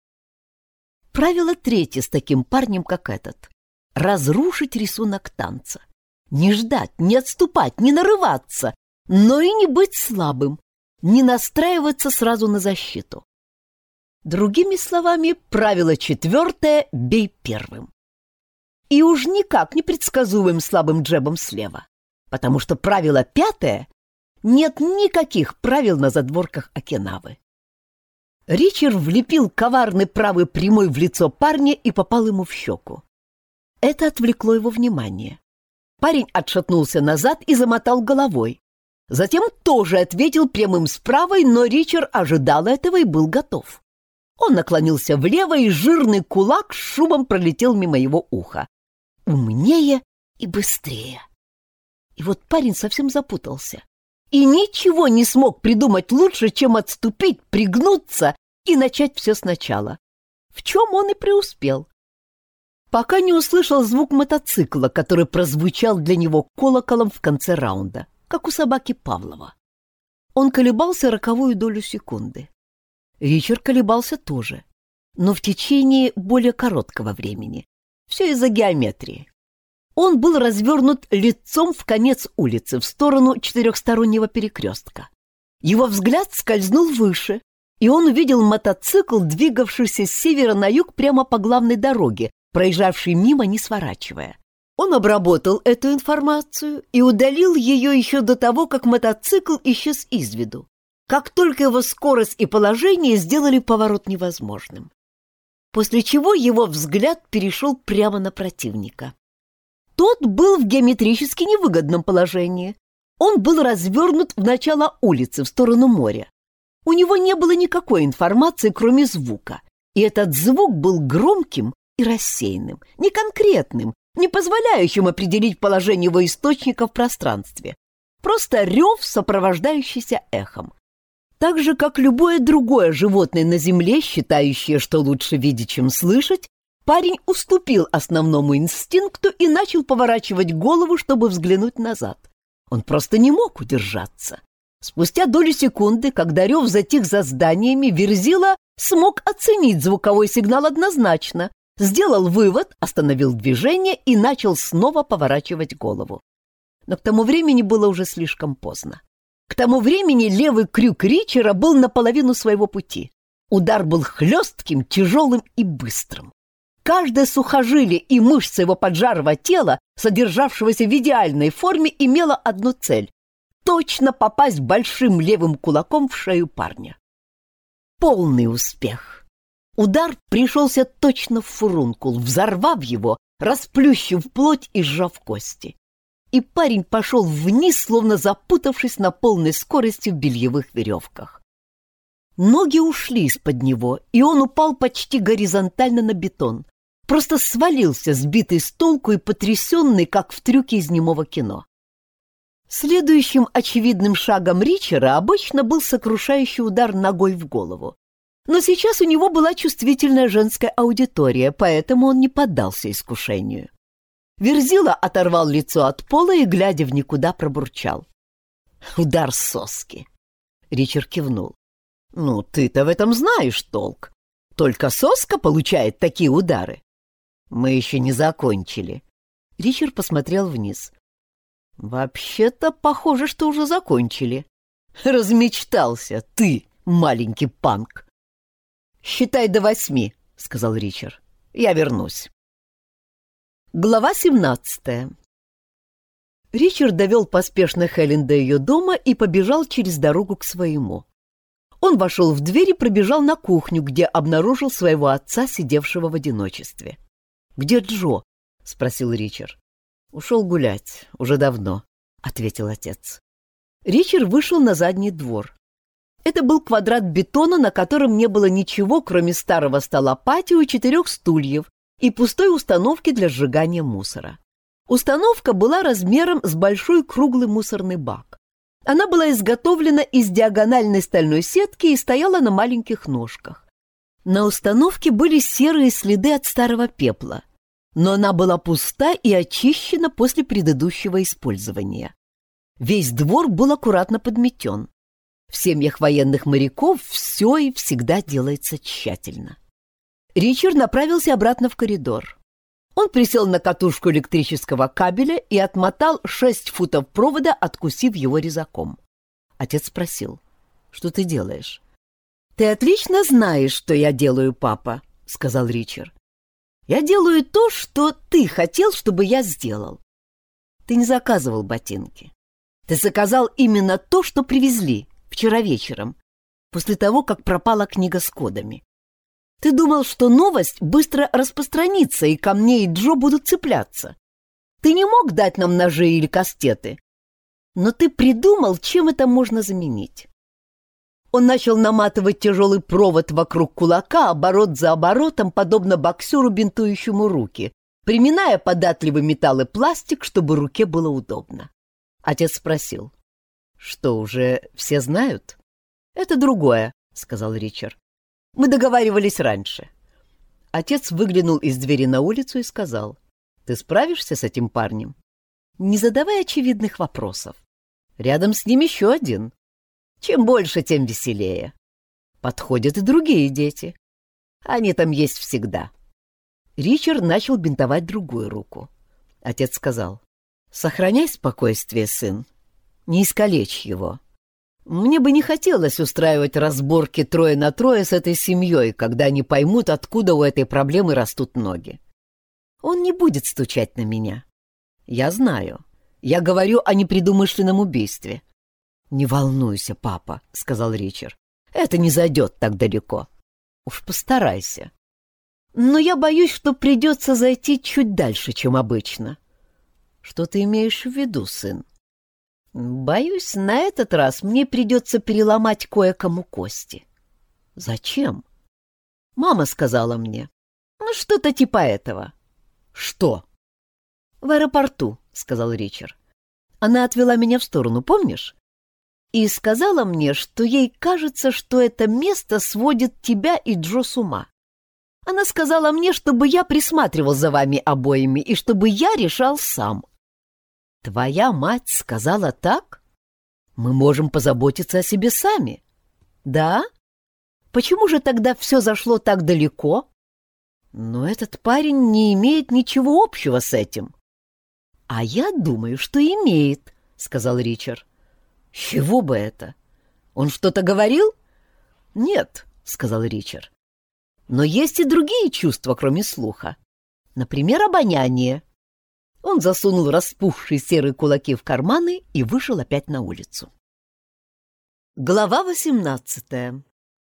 Правило третье с таким парнем, как этот. Разрушить рисунок танца. Не ждать, не отступать, не нарываться, но и не быть слабым, не настраиваться сразу на защиту. Другими словами, правило четвертое — бей первым. И уж никак не предсказуемым слабым джебом слева, потому что правило пятое — нет никаких правил на задворках Окинавы. Ричард влепил коварный правый прямой в лицо парня и попал ему в щеку. Это отвлекло его внимание. Парень отшатнулся назад и замотал головой. Затем тоже ответил прямым с правой, но Ричард ожидал этого и был готов. Он наклонился влево, и жирный кулак с шумом пролетел мимо его уха. Умнее и быстрее. И вот парень совсем запутался. И ничего не смог придумать лучше, чем отступить, пригнуться и начать все сначала. В чем он и преуспел. Пока не услышал звук мотоцикла, который прозвучал для него колоколом в конце раунда, как у собаки Павлова. Он колебался роковую долю секунды. Ричард колебался тоже, но в течение более короткого времени. Все из-за геометрии. Он был развернут лицом в конец улицы, в сторону 4-стороннего перекрестка. Его взгляд скользнул выше, и он увидел мотоцикл, двигавшийся с севера на юг прямо по главной дороге, проезжавший мимо, не сворачивая. Он обработал эту информацию и удалил ее еще до того, как мотоцикл исчез из виду, как только его скорость и положение сделали поворот невозможным. после чего его взгляд перешел прямо на противника. Тот был в геометрически невыгодном положении. Он был развернут в начало улицы, в сторону моря. У него не было никакой информации, кроме звука, и этот звук был громким и рассеянным, неконкретным, не позволяющим определить положение его источника в пространстве. Просто рев, сопровождающийся эхом. Так же, как любое другое животное на земле, считающее, что лучше видеть, чем слышать, парень уступил основному инстинкту и начал поворачивать голову, чтобы взглянуть назад. Он просто не мог удержаться. Спустя долю секунды, когда рев затих за зданиями, Верзила смог оценить звуковой сигнал однозначно, сделал вывод, остановил движение и начал снова поворачивать голову. Но к тому времени было уже слишком поздно. К тому времени левый крюк Ричера был наполовину своего пути. Удар был хлестким, тяжелым и быстрым. Каждое сухожилие и мышца его поджарого тела, содержавшегося в идеальной форме, имело одну цель — точно попасть большим левым кулаком в шею парня. Полный успех. Удар пришелся точно в фурункул, взорвав его, расплющив плоть и сжав кости. И парень пошел вниз, словно запутавшись на полной скорости в бельевых веревках. Ноги ушли из-под него, и он упал почти горизонтально на бетон. Просто свалился, сбитый с толку и потрясенный, как в трюке из немого кино. Следующим очевидным шагом Ричера обычно был сокрушающий удар ногой в голову. Но сейчас у него была чувствительная женская аудитория, поэтому он не поддался искушению. Верзила оторвал лицо от пола и, глядя в никуда, пробурчал: «Удар соски». Ричард кивнул. «Ну, ты-то в этом знаешь толк. Только соска получает такие удары». «Мы еще не закончили». Ричард посмотрел вниз. «Вообще-то, похоже, что уже закончили. Размечтался ты, маленький панк». «Считай до 8», — сказал Ричард. «Я вернусь». Глава 17. Ричард довел поспешно Хелен до ее дома и побежал через дорогу к своему. Он вошел в дверь и пробежал на кухню, где обнаружил своего отца, сидевшего в одиночестве. «Где Джо?» — спросил Ричард. «Ушел гулять. Уже давно», — ответил отец. Ричард вышел на задний двор. Это был квадрат бетона, на котором не было ничего, кроме старого стола патио и 4 стульев и пустой установки для сжигания мусора. Установка была размером с большой круглый мусорный бак. Она была изготовлена из диагональной стальной сетки и стояла на маленьких ножках. На установке были серые следы от старого пепла, но она была пуста и очищена после предыдущего использования. Весь двор был аккуратно подметен. В семьях военных моряков все и всегда делается тщательно. Ричард направился обратно в коридор. Он присел на катушку электрического кабеля и отмотал 6 футов провода, откусив его резаком. Отец спросил: «Что ты делаешь?» «Ты отлично знаешь, что я делаю, папа», — сказал Ричард. «Я делаю то, что ты хотел, чтобы я сделал. Ты не заказывал ботинки. Ты заказал именно то, что привезли вчера вечером, после того, как пропала книга с кодами. Ты думал, что новость быстро распространится, и ко мне и Джо будут цепляться. Ты не мог дать нам ножи или кастеты, но ты придумал, чем это можно заменить». Он начал наматывать тяжелый провод вокруг кулака, оборот за оборотом, подобно боксеру, бинтующему руки, приминая податливый металл и пластик, чтобы руке было удобно. Отец спросил: «Что, уже все знают?» «Это другое», — сказал Ричард. «Мы договаривались раньше». Отец выглянул из двери на улицу и сказал: «Ты справишься с этим парнем? Не задавай очевидных вопросов. Рядом с ним еще один. Чем больше, тем веселее. Подходят и другие дети. Они там есть всегда». Ричард начал бинтовать другую руку. Отец сказал: «Сохраняй спокойствие, сын. Не искалечь его. Мне бы не хотелось устраивать разборки 3 на 3 с этой семьей, когда они поймут, откуда у этой проблемы растут ноги. Он не будет стучать на меня. Я знаю. Я говорю о непредумышленном убийстве». «Не волнуйся, папа», — сказал Ричард. «Это не зайдет так далеко. Уж постарайся». но я боюсь, что придется зайти чуть дальше, чем обычно». «Что ты имеешь в виду, сын?» «Боюсь, на этот раз мне придется переломать кое-кому кости». «Зачем?» «Мама сказала мне. Ну, что-то типа этого». «Что?» «В аэропорту», — сказал Ричард. «Она отвела меня в сторону, помнишь? И сказала мне, что ей кажется, что это место сводит тебя и Джо с ума. Она сказала мне, чтобы я присматривал за вами обоими и чтобы я решал сам». «Твоя мать сказала так? Мы можем позаботиться о себе сами». «Да? Почему же тогда все зашло так далеко?» «Но этот парень не имеет ничего общего с этим». «А я думаю, что имеет», — сказал Ричард. «С чего бы это? Он что-то говорил?» «Нет», — сказал Ричард. «Но есть и другие чувства, кроме слуха. Например, обоняние». Он засунул распухшие серые кулаки в карманы и вышел опять на улицу. Глава 18.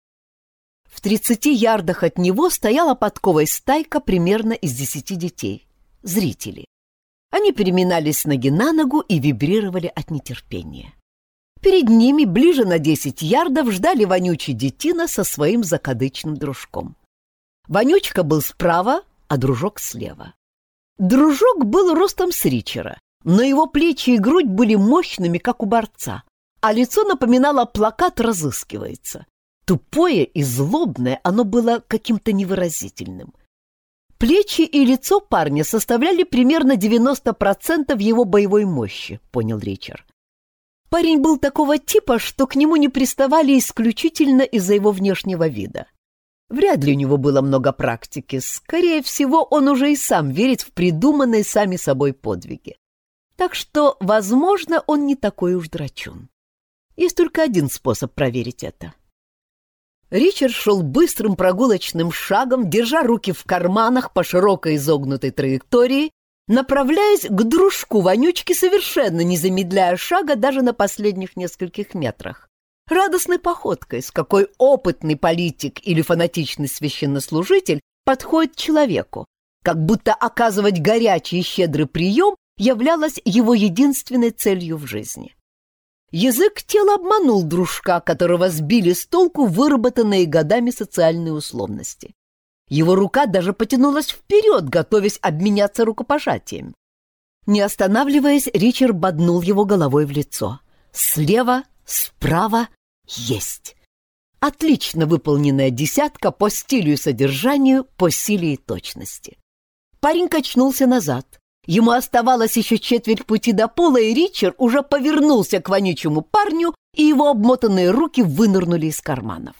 В 30 ярдах от него стояла подковой стайка примерно из 10 детей, зрителей. Они переминались с ноги на ногу и вибрировали от нетерпения. Перед ними, ближе на 10 ярдов, ждали Вонючий детина со своим закадычным дружком. Вонючка был справа, а дружок слева. Дружок был ростом с Ричера, но его плечи и грудь были мощными, как у борца, а лицо напоминало плакат «Разыскивается». Тупое и злобное оно было каким-то невыразительным. Плечи и лицо парня составляли примерно 90% его боевой мощи, понял Ричард. Парень был такого типа, что к нему не приставали исключительно из-за его внешнего вида. Вряд ли у него было много практики, скорее всего, он уже и сам верит в придуманные сами собой подвиги. Так что, возможно, он не такой уж драчун. Есть только один способ проверить это. Ричард шел быстрым прогулочным шагом, держа руки в карманах по широкой изогнутой траектории, направляясь к дружку Вонючки, совершенно не замедляя шага даже на последних нескольких метрах. Радостной походкой, с какой опытный политик или фанатичный священнослужитель подходит к человеку, как будто оказывать горячий и щедрый прием являлось его единственной целью в жизни. Язык тела обманул дружка, которого сбили с толку выработанные годами социальные условности. Его рука даже потянулась вперед, готовясь обменяться рукопожатием. Не останавливаясь, Ричард боднул его головой в лицо. Слева, справа — есть. Отлично выполненная десятка по стилю и содержанию, по силе и точности. Парень качнулся назад. Ему оставалось еще четверть пути до пола, и Ричард уже повернулся к вонючему парню, и его обмотанные руки вынырнули из карманов.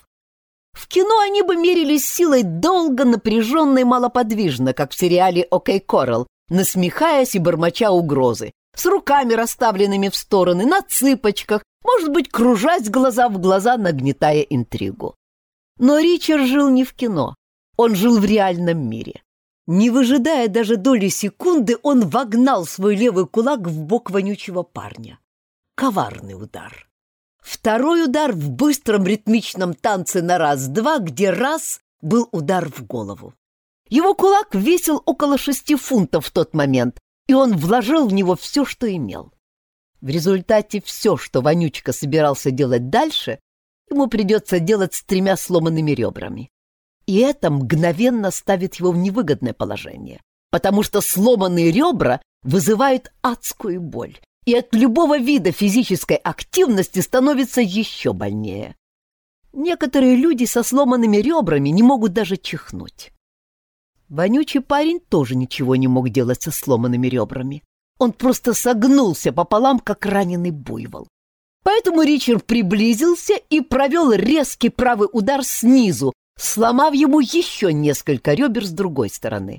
В кино они бы мерились силой долго, напряженно и малоподвижно, как в сериале «Окей, Коралл», насмехаясь и бормоча угрозы, с руками расставленными в стороны, на цыпочках, может быть, кружась глаза в глаза, нагнетая интригу. Но Ричард жил не в кино, он жил в реальном мире. Не выжидая даже доли секунды, он вогнал свой левый кулак в бок вонючего парня. Коварный удар. Второй удар в быстром ритмичном танце на раз-два, где раз был удар в голову. Его кулак весил около 6 фунтов в тот момент, и он вложил в него все, что имел. В результате все, что Вонючка собирался делать дальше, ему придется делать с 3 сломанными ребрами. И это мгновенно ставит его в невыгодное положение, потому что сломанные ребра вызывают адскую боль, и от любого вида физической активности становится еще больнее. Некоторые люди со сломанными ребрами не могут даже чихнуть. Вонючий парень тоже ничего не мог делать со сломанными ребрами. Он просто согнулся пополам, как раненый буйвол. Поэтому Ричард приблизился и провел резкий правый удар снизу, сломав ему еще несколько ребер с другой стороны.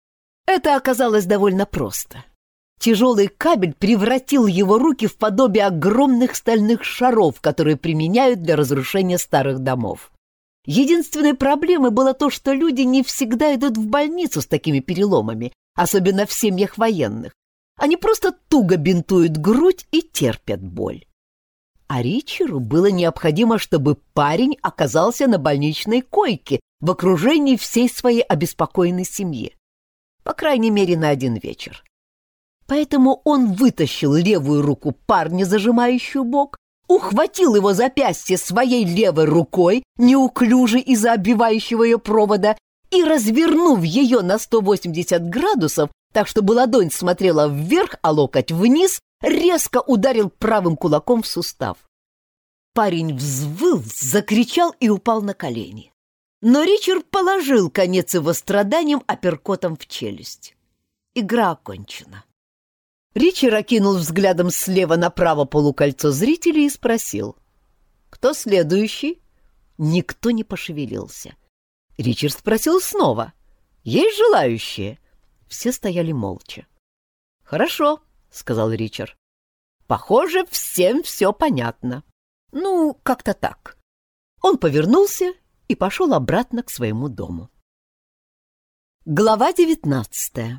Это оказалось довольно просто. Тяжелый кабель превратил его руки в подобие огромных стальных шаров, которые применяют для разрушения старых домов. Единственной проблемой было то, что люди не всегда идут в больницу с такими переломами, особенно в семьях военных. Они просто туго бинтуют грудь и терпят боль. А Ричарду было необходимо, чтобы парень оказался на больничной койке в окружении всей своей обеспокоенной семьи. По крайней мере, на один вечер. Поэтому он вытащил левую руку парня, зажимающую бок, ухватил его запястье своей левой рукой, неуклюже из-за обвивающего ее провода, и, развернув ее на 180 градусов, так чтобы ладонь смотрела вверх, а локоть вниз, резко ударил правым кулаком в сустав. Парень взвыл, закричал и упал на колени. Но Ричард положил конец его страданиям апперкотом в челюсть. Игра окончена. Ричард окинул взглядом слева направо полукольцо зрителей и спросил: «Кто следующий?» Никто не пошевелился. Ричард спросил снова: «Есть желающие?» Все стояли молча. «Хорошо», — сказал Ричард. «Похоже, всем все понятно. Ну, как-то так». Он повернулся и пошел обратно к своему дому. Глава 19.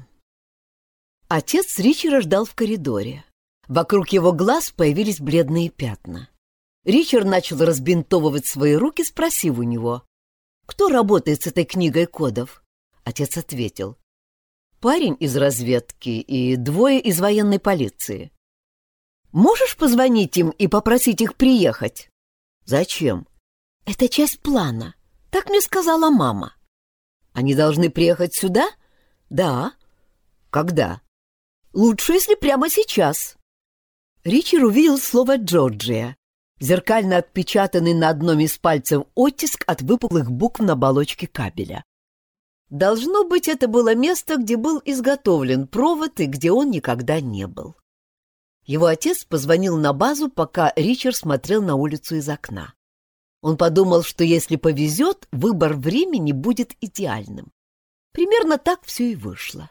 Отец Ричарда ждал в коридоре. Вокруг его глаз появились бледные пятна. Ричард начал разбинтовывать свои руки, спросив у него: «Кто работает с этой книгой кодов?» Отец ответил: «Парень из разведки и 2 из военной полиции». «Можешь позвонить им и попросить их приехать?» «Зачем?» «Это часть плана. Так мне сказала мама». «Они должны приехать сюда?» «Да». «Когда?» «Лучше, если прямо сейчас». Ричард увидел слово «Джорджия», зеркально отпечатанный на одном из пальцев оттиск от выпуклых букв на оболочке кабеля. Должно быть, это было место, где был изготовлен провод и где он никогда не был. Его отец позвонил на базу, пока Ричард смотрел на улицу из окна. Он подумал, что если повезет, выбор времени будет идеальным. Примерно так все и вышло.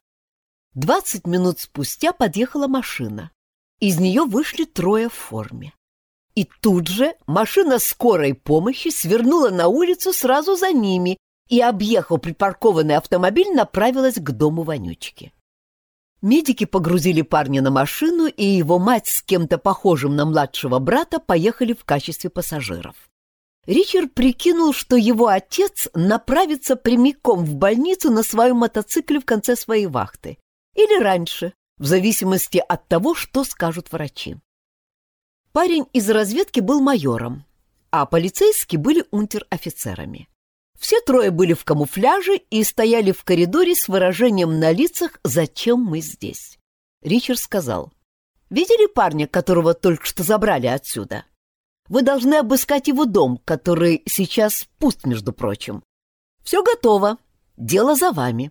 20 минут спустя подъехала машина. Из нее вышли 3 в форме. И тут же машина скорой помощи свернула на улицу сразу за ними и, объехав припаркованный автомобиль, направилась к дому Вонючки. Медики погрузили парня на машину, и его мать с кем-то похожим на младшего брата поехали в качестве пассажиров. Ричард прикинул, что его отец направится прямиком в больницу на своем мотоцикле в конце своей вахты. Или раньше, в зависимости от того, что скажут врачи. Парень из разведки был майором, а полицейские были унтер-офицерами. Все 3 были в камуфляже и стояли в коридоре с выражением на лицах «Зачем мы здесь?». Ричард сказал: «Видели парня, которого только что забрали отсюда? Вы должны обыскать его дом, который сейчас пуст, между прочим. Все готово. Дело за вами».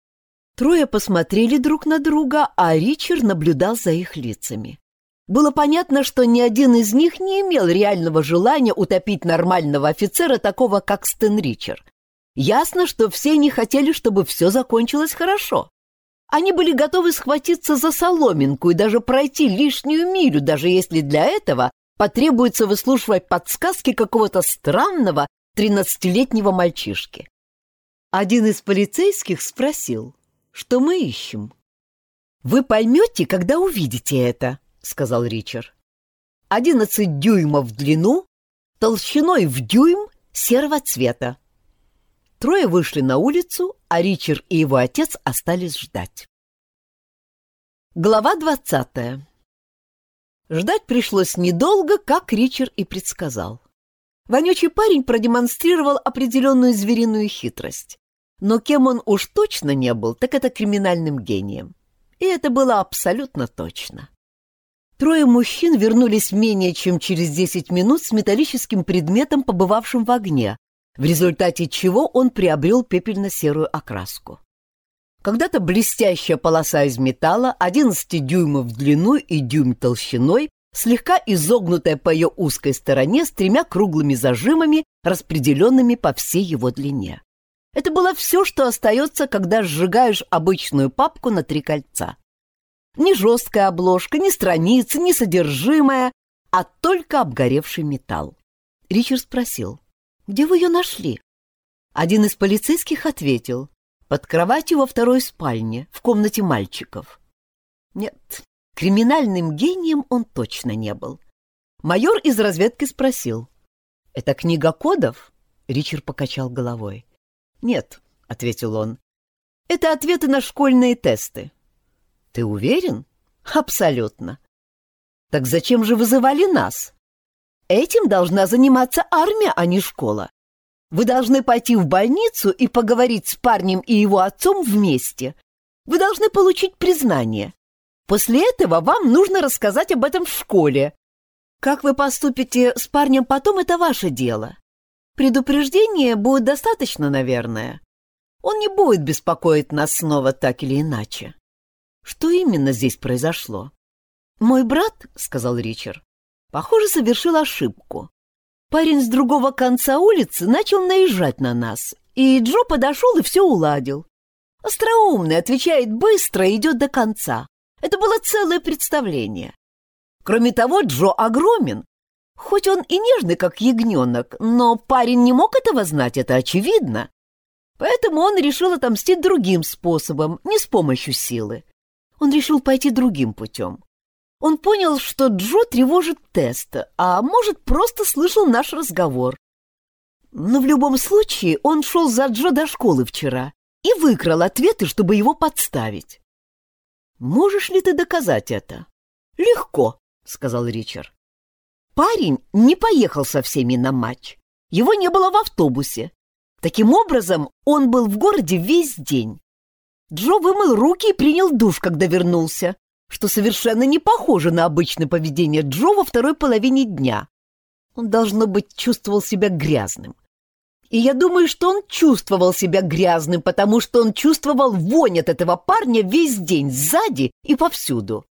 3 посмотрели друг на друга, а Ричард наблюдал за их лицами. Было понятно, что ни один из них не имел реального желания утопить нормального офицера, такого как Стэн Ричард. Ясно, что все они хотели, чтобы все закончилось хорошо. Они были готовы схватиться за соломинку и даже пройти лишнюю милю, даже если для этого потребуется выслушивать подсказки какого-то странного 13-летнего мальчишки. Один из полицейских спросил: «Что мы ищем?» «Вы поймете, когда увидите это», — сказал Ричард. 11 дюймов в длину, толщиной в дюйм, серого цвета. 3 вышли на улицу, а Ричард и его отец остались ждать. Глава 20. Ждать пришлось недолго, как Ричард и предсказал. Вонючий парень продемонстрировал определенную звериную хитрость. Но кем он уж точно не был, так это криминальным гением. И это было абсолютно точно. 3 мужчин вернулись менее чем через 10 минут с металлическим предметом, побывавшим в огне, в результате чего он приобрел пепельно-серую окраску. Когда-то блестящая полоса из металла, 11 дюймов в длину и дюйм толщиной, слегка изогнутая по ее узкой стороне с 3 круглыми зажимами, распределенными по всей его длине. Это было все, что остается, когда сжигаешь обычную папку на 3 кольца. Ни жесткая обложка, ни страницы, ни содержимое, а только обгоревший металл. Ричард спросил: «Где вы ее нашли?» Один из полицейских ответил: «Под кроватью во 2-й спальне, в комнате мальчиков». Нет, криминальным гением он точно не был. Майор из разведки спросил. «Это книга кодов?» Ричард покачал головой. «Нет», — ответил он. «Это ответы на школьные тесты». «Ты уверен?» «Абсолютно». «Так зачем же вызывали нас?» «Этим должна заниматься армия, а не школа. Вы должны пойти в больницу и поговорить с парнем и его отцом вместе. Вы должны получить признание. После этого вам нужно рассказать об этом в школе. Как вы поступите с парнем потом, это ваше дело. Предупреждения будет достаточно, наверное. Он не будет беспокоить нас снова так или иначе». «Что именно здесь произошло?» «Мой брат, — сказал Ричард, — похоже, совершил ошибку. Парень с другого конца улицы начал наезжать на нас, и Джо подошел и все уладил. Остроумный, отвечает быстро и идет до конца. Это было целое представление. Кроме того, Джо огромен. Хоть он и нежный, как ягненок, но парень не мог этого знать, это очевидно. Поэтому он решил отомстить другим способом, не с помощью силы. Он решил пойти другим путем. Он понял, что Джо тревожит тест, а может, просто слышал наш разговор. Но в любом случае он шел за Джо до школы вчера и выкрал ответы, чтобы его подставить. «Можешь ли ты доказать это?» «Легко», — сказал Ричард. «Парень не поехал со всеми на матч. Его не было в автобусе. Таким образом, он был в городе весь день. Джо вымыл руки и принял душ, когда вернулся, что совершенно не похоже на обычное поведение Джо во второй половине дня. Он, должно быть, чувствовал себя грязным. И я думаю, что он чувствовал себя грязным, потому что он чувствовал вонь от этого парня весь день, сзади и повсюду».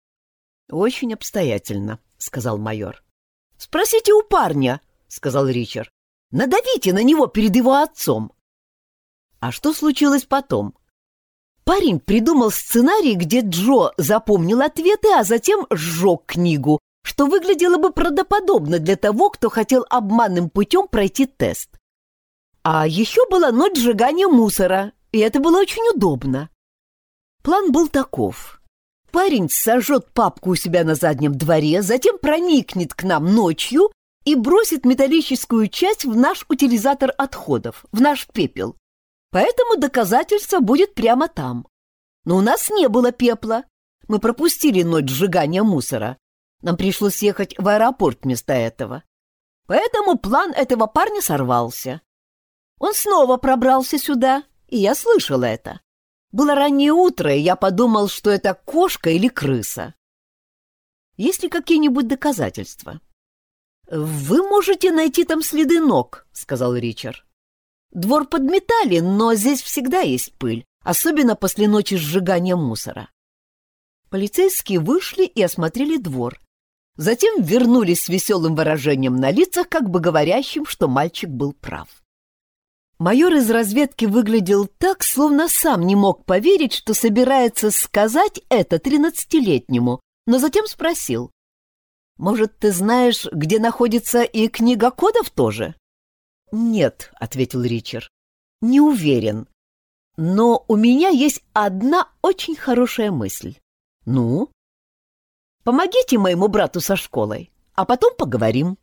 «Очень обстоятельно», — сказал майор. «Спросите у парня», — сказал Ричард. «Надавите на него перед его отцом». «А что случилось потом?» Парень придумал сценарий, где Джо запомнил ответы, а затем сжег книгу, что выглядело бы правдоподобно для того, кто хотел обманным путем пройти тест. А еще была ночь сжигания мусора, и это было очень удобно. План был таков. Парень сожжет папку у себя на заднем дворе, затем проникнет к нам ночью и бросит металлическую часть в наш утилизатор отходов, в наш пепел. Поэтому доказательство будет прямо там. Но у нас не было пепла. Мы пропустили ночь сжигания мусора. Нам пришлось ехать в аэропорт вместо этого. Поэтому план этого парня сорвался. Он снова пробрался сюда, и я слышала это. Было раннее утро, и я подумал, что это кошка или крыса. Есть ли какие-нибудь доказательства? «Вы можете найти там следы ног», — сказал Ричард. «Двор подметали, но здесь всегда есть пыль, особенно после ночи сжигания мусора». Полицейские вышли и осмотрели двор. Затем вернулись с веселым выражением на лицах, как бы говорящим, что мальчик был прав. Майор из разведки выглядел так, словно сам не мог поверить, что собирается сказать это 13-летнему, но затем спросил: «Может, ты знаешь, где находится и книга кодов тоже?» «Нет», — ответил Ричард, — «не уверен. Но у меня есть одна очень хорошая мысль». «Ну?» «Помогите моему брату со школой, а потом поговорим».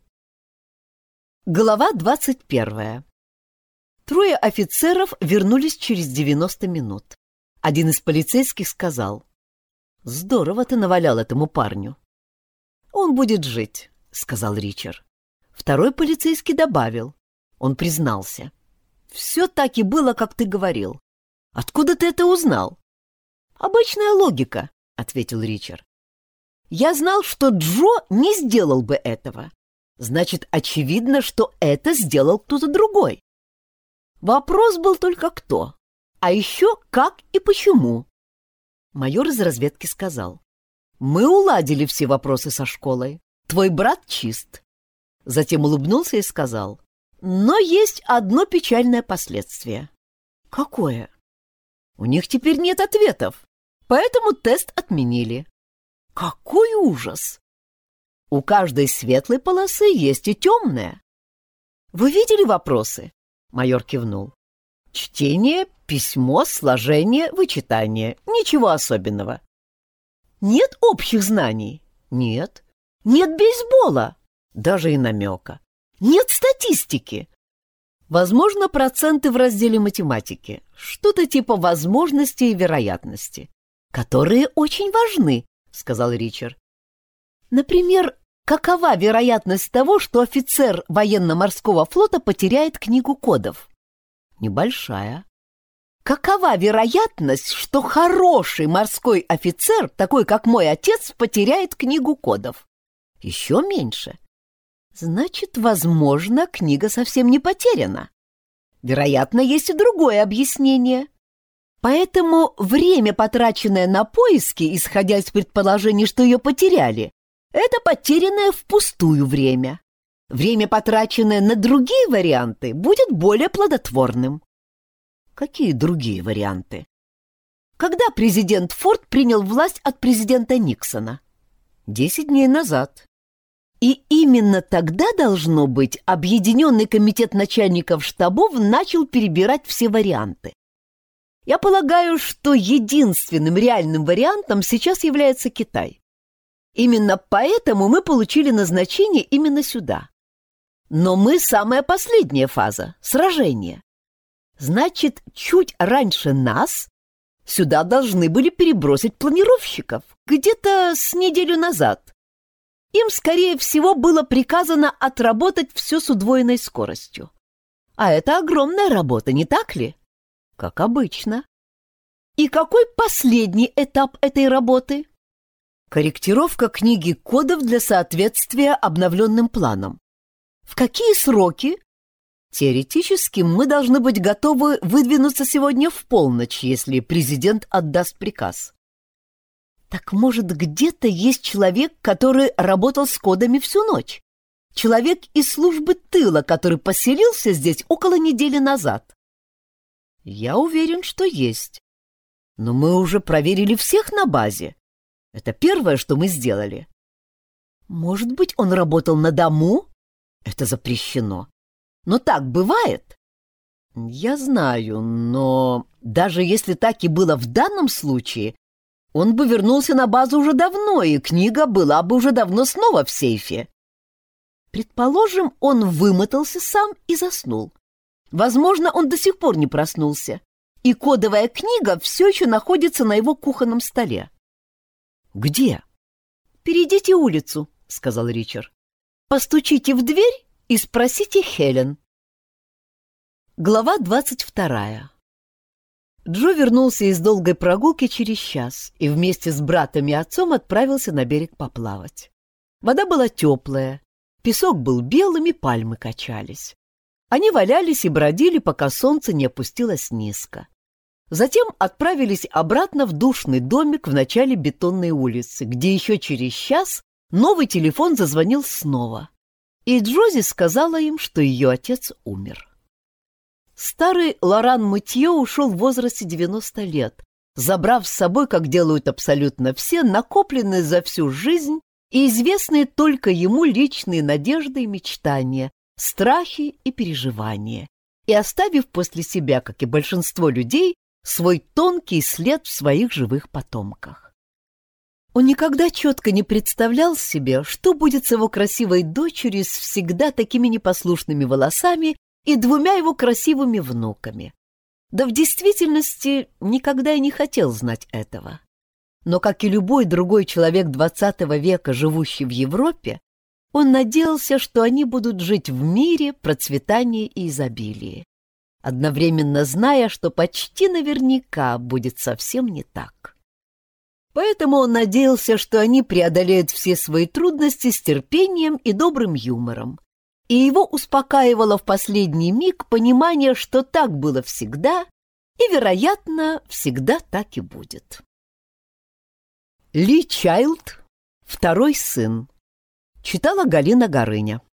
Глава 21. Трое офицеров вернулись через 90 минут. Один из полицейских сказал: «Здорово ты навалял этому парню». «Он будет жить», — сказал Ричард. Второй полицейский добавил. Он признался: «Все так и было, как ты говорил. Откуда ты это узнал?» «Обычная логика», — ответил Ричард. «Я знал, что Джо не сделал бы этого. Значит, очевидно, что это сделал кто-то другой. Вопрос был только кто, а еще как и почему». Майор из разведки сказал: «Мы уладили все вопросы со школой. Твой брат чист». Затем улыбнулся и сказал: «Но есть одно печальное последствие». «Какое?» «У них теперь нет ответов, поэтому тест отменили». «Какой ужас!» «У каждой светлой полосы есть и темная». «Вы видели вопросы?» Майор кивнул. «Чтение, письмо, сложение, вычитание. Ничего особенного». «Нет общих знаний?» «Нет». «Нет бейсбола?» Даже и намека. Нет статистики. Возможно, проценты в разделе математики. Что-то типа возможностей и вероятности, которые очень важны, сказал Ричард. Например, какова вероятность того, что офицер военно-морского флота потеряет книгу кодов? Небольшая. Какова вероятность, что хороший морской офицер, такой как мой отец, потеряет книгу кодов? Еще меньше. Значит, возможно, книга совсем не потеряна. Вероятно, есть и другое объяснение. Поэтому время, потраченное на поиски, исходя из предположений, что ее потеряли, это потерянное впустую время. Время, потраченное на другие варианты, будет более плодотворным. Какие другие варианты? Когда президент Форд принял власть от президента Никсона? 10 дней назад. И именно тогда, должно быть, Объединенный комитет начальников штабов начал перебирать все варианты. Я полагаю, что единственным реальным вариантом сейчас является Китай. Именно поэтому мы получили назначение именно сюда. Но мы самая последняя фаза — сражение. Значит, чуть раньше нас сюда должны были перебросить планировщиков, где-то с неделю назад. Им, скорее всего, было приказано отработать все с удвоенной скоростью. А это огромная работа, не так ли? Как обычно. И какой последний этап этой работы? Корректировка книги кодов для соответствия обновленным планам. В какие сроки? Теоретически мы должны быть готовы выдвинуться сегодня в полночь, если президент отдаст приказ. Так может, где-то есть человек, который работал с кодами всю ночь? Человек из службы тыла, который поселился здесь около недели назад? Я уверен, что есть. Но мы уже проверили всех на базе. Это первое, что мы сделали. Может быть, он работал на дому? Это запрещено. Но так бывает? Я знаю, но даже если так и было в данном случае, он бы вернулся на базу уже давно, и книга была бы уже давно снова в сейфе. Предположим, он вымотался сам и заснул. Возможно, он до сих пор не проснулся, и кодовая книга все еще находится на его кухонном столе. «Где?» «Перейдите улицу», — сказал Ричард. «Постучите в дверь и спросите Хелен». Глава 22. Джо вернулся из долгой прогулки через час и вместе с братом и отцом отправился на берег поплавать. Вода была теплая, песок был белым и пальмы качались. Они валялись и бродили, пока солнце не опустилось низко. Затем отправились обратно в душный домик в начале бетонной улицы, где еще через час новый телефон зазвонил снова. И Джози сказала им, что ее отец умер. Старый Лоран Мутье ушел в возрасте 90 лет, забрав с собой, как делают абсолютно все, накопленные за всю жизнь и известные только ему личные надежды и мечтания, страхи и переживания, и оставив после себя, как и большинство людей, свой тонкий след в своих живых потомках. Он никогда четко не представлял себе, что будет с его красивой дочерью с всегда такими непослушными волосами и двумя его красивыми внуками. Да в действительности никогда и не хотел знать этого. Но, как и любой другой человек XX века, живущий в Европе, он надеялся, что они будут жить в мире, процветании и изобилии, одновременно зная, что почти наверняка будет совсем не так. Поэтому он надеялся, что они преодолеют все свои трудности с терпением и добрым юмором, и его успокаивало в последний миг понимание, что так было всегда и, вероятно, всегда так и будет. Ли Чайлд, второй сын. Читала Галина Горыня.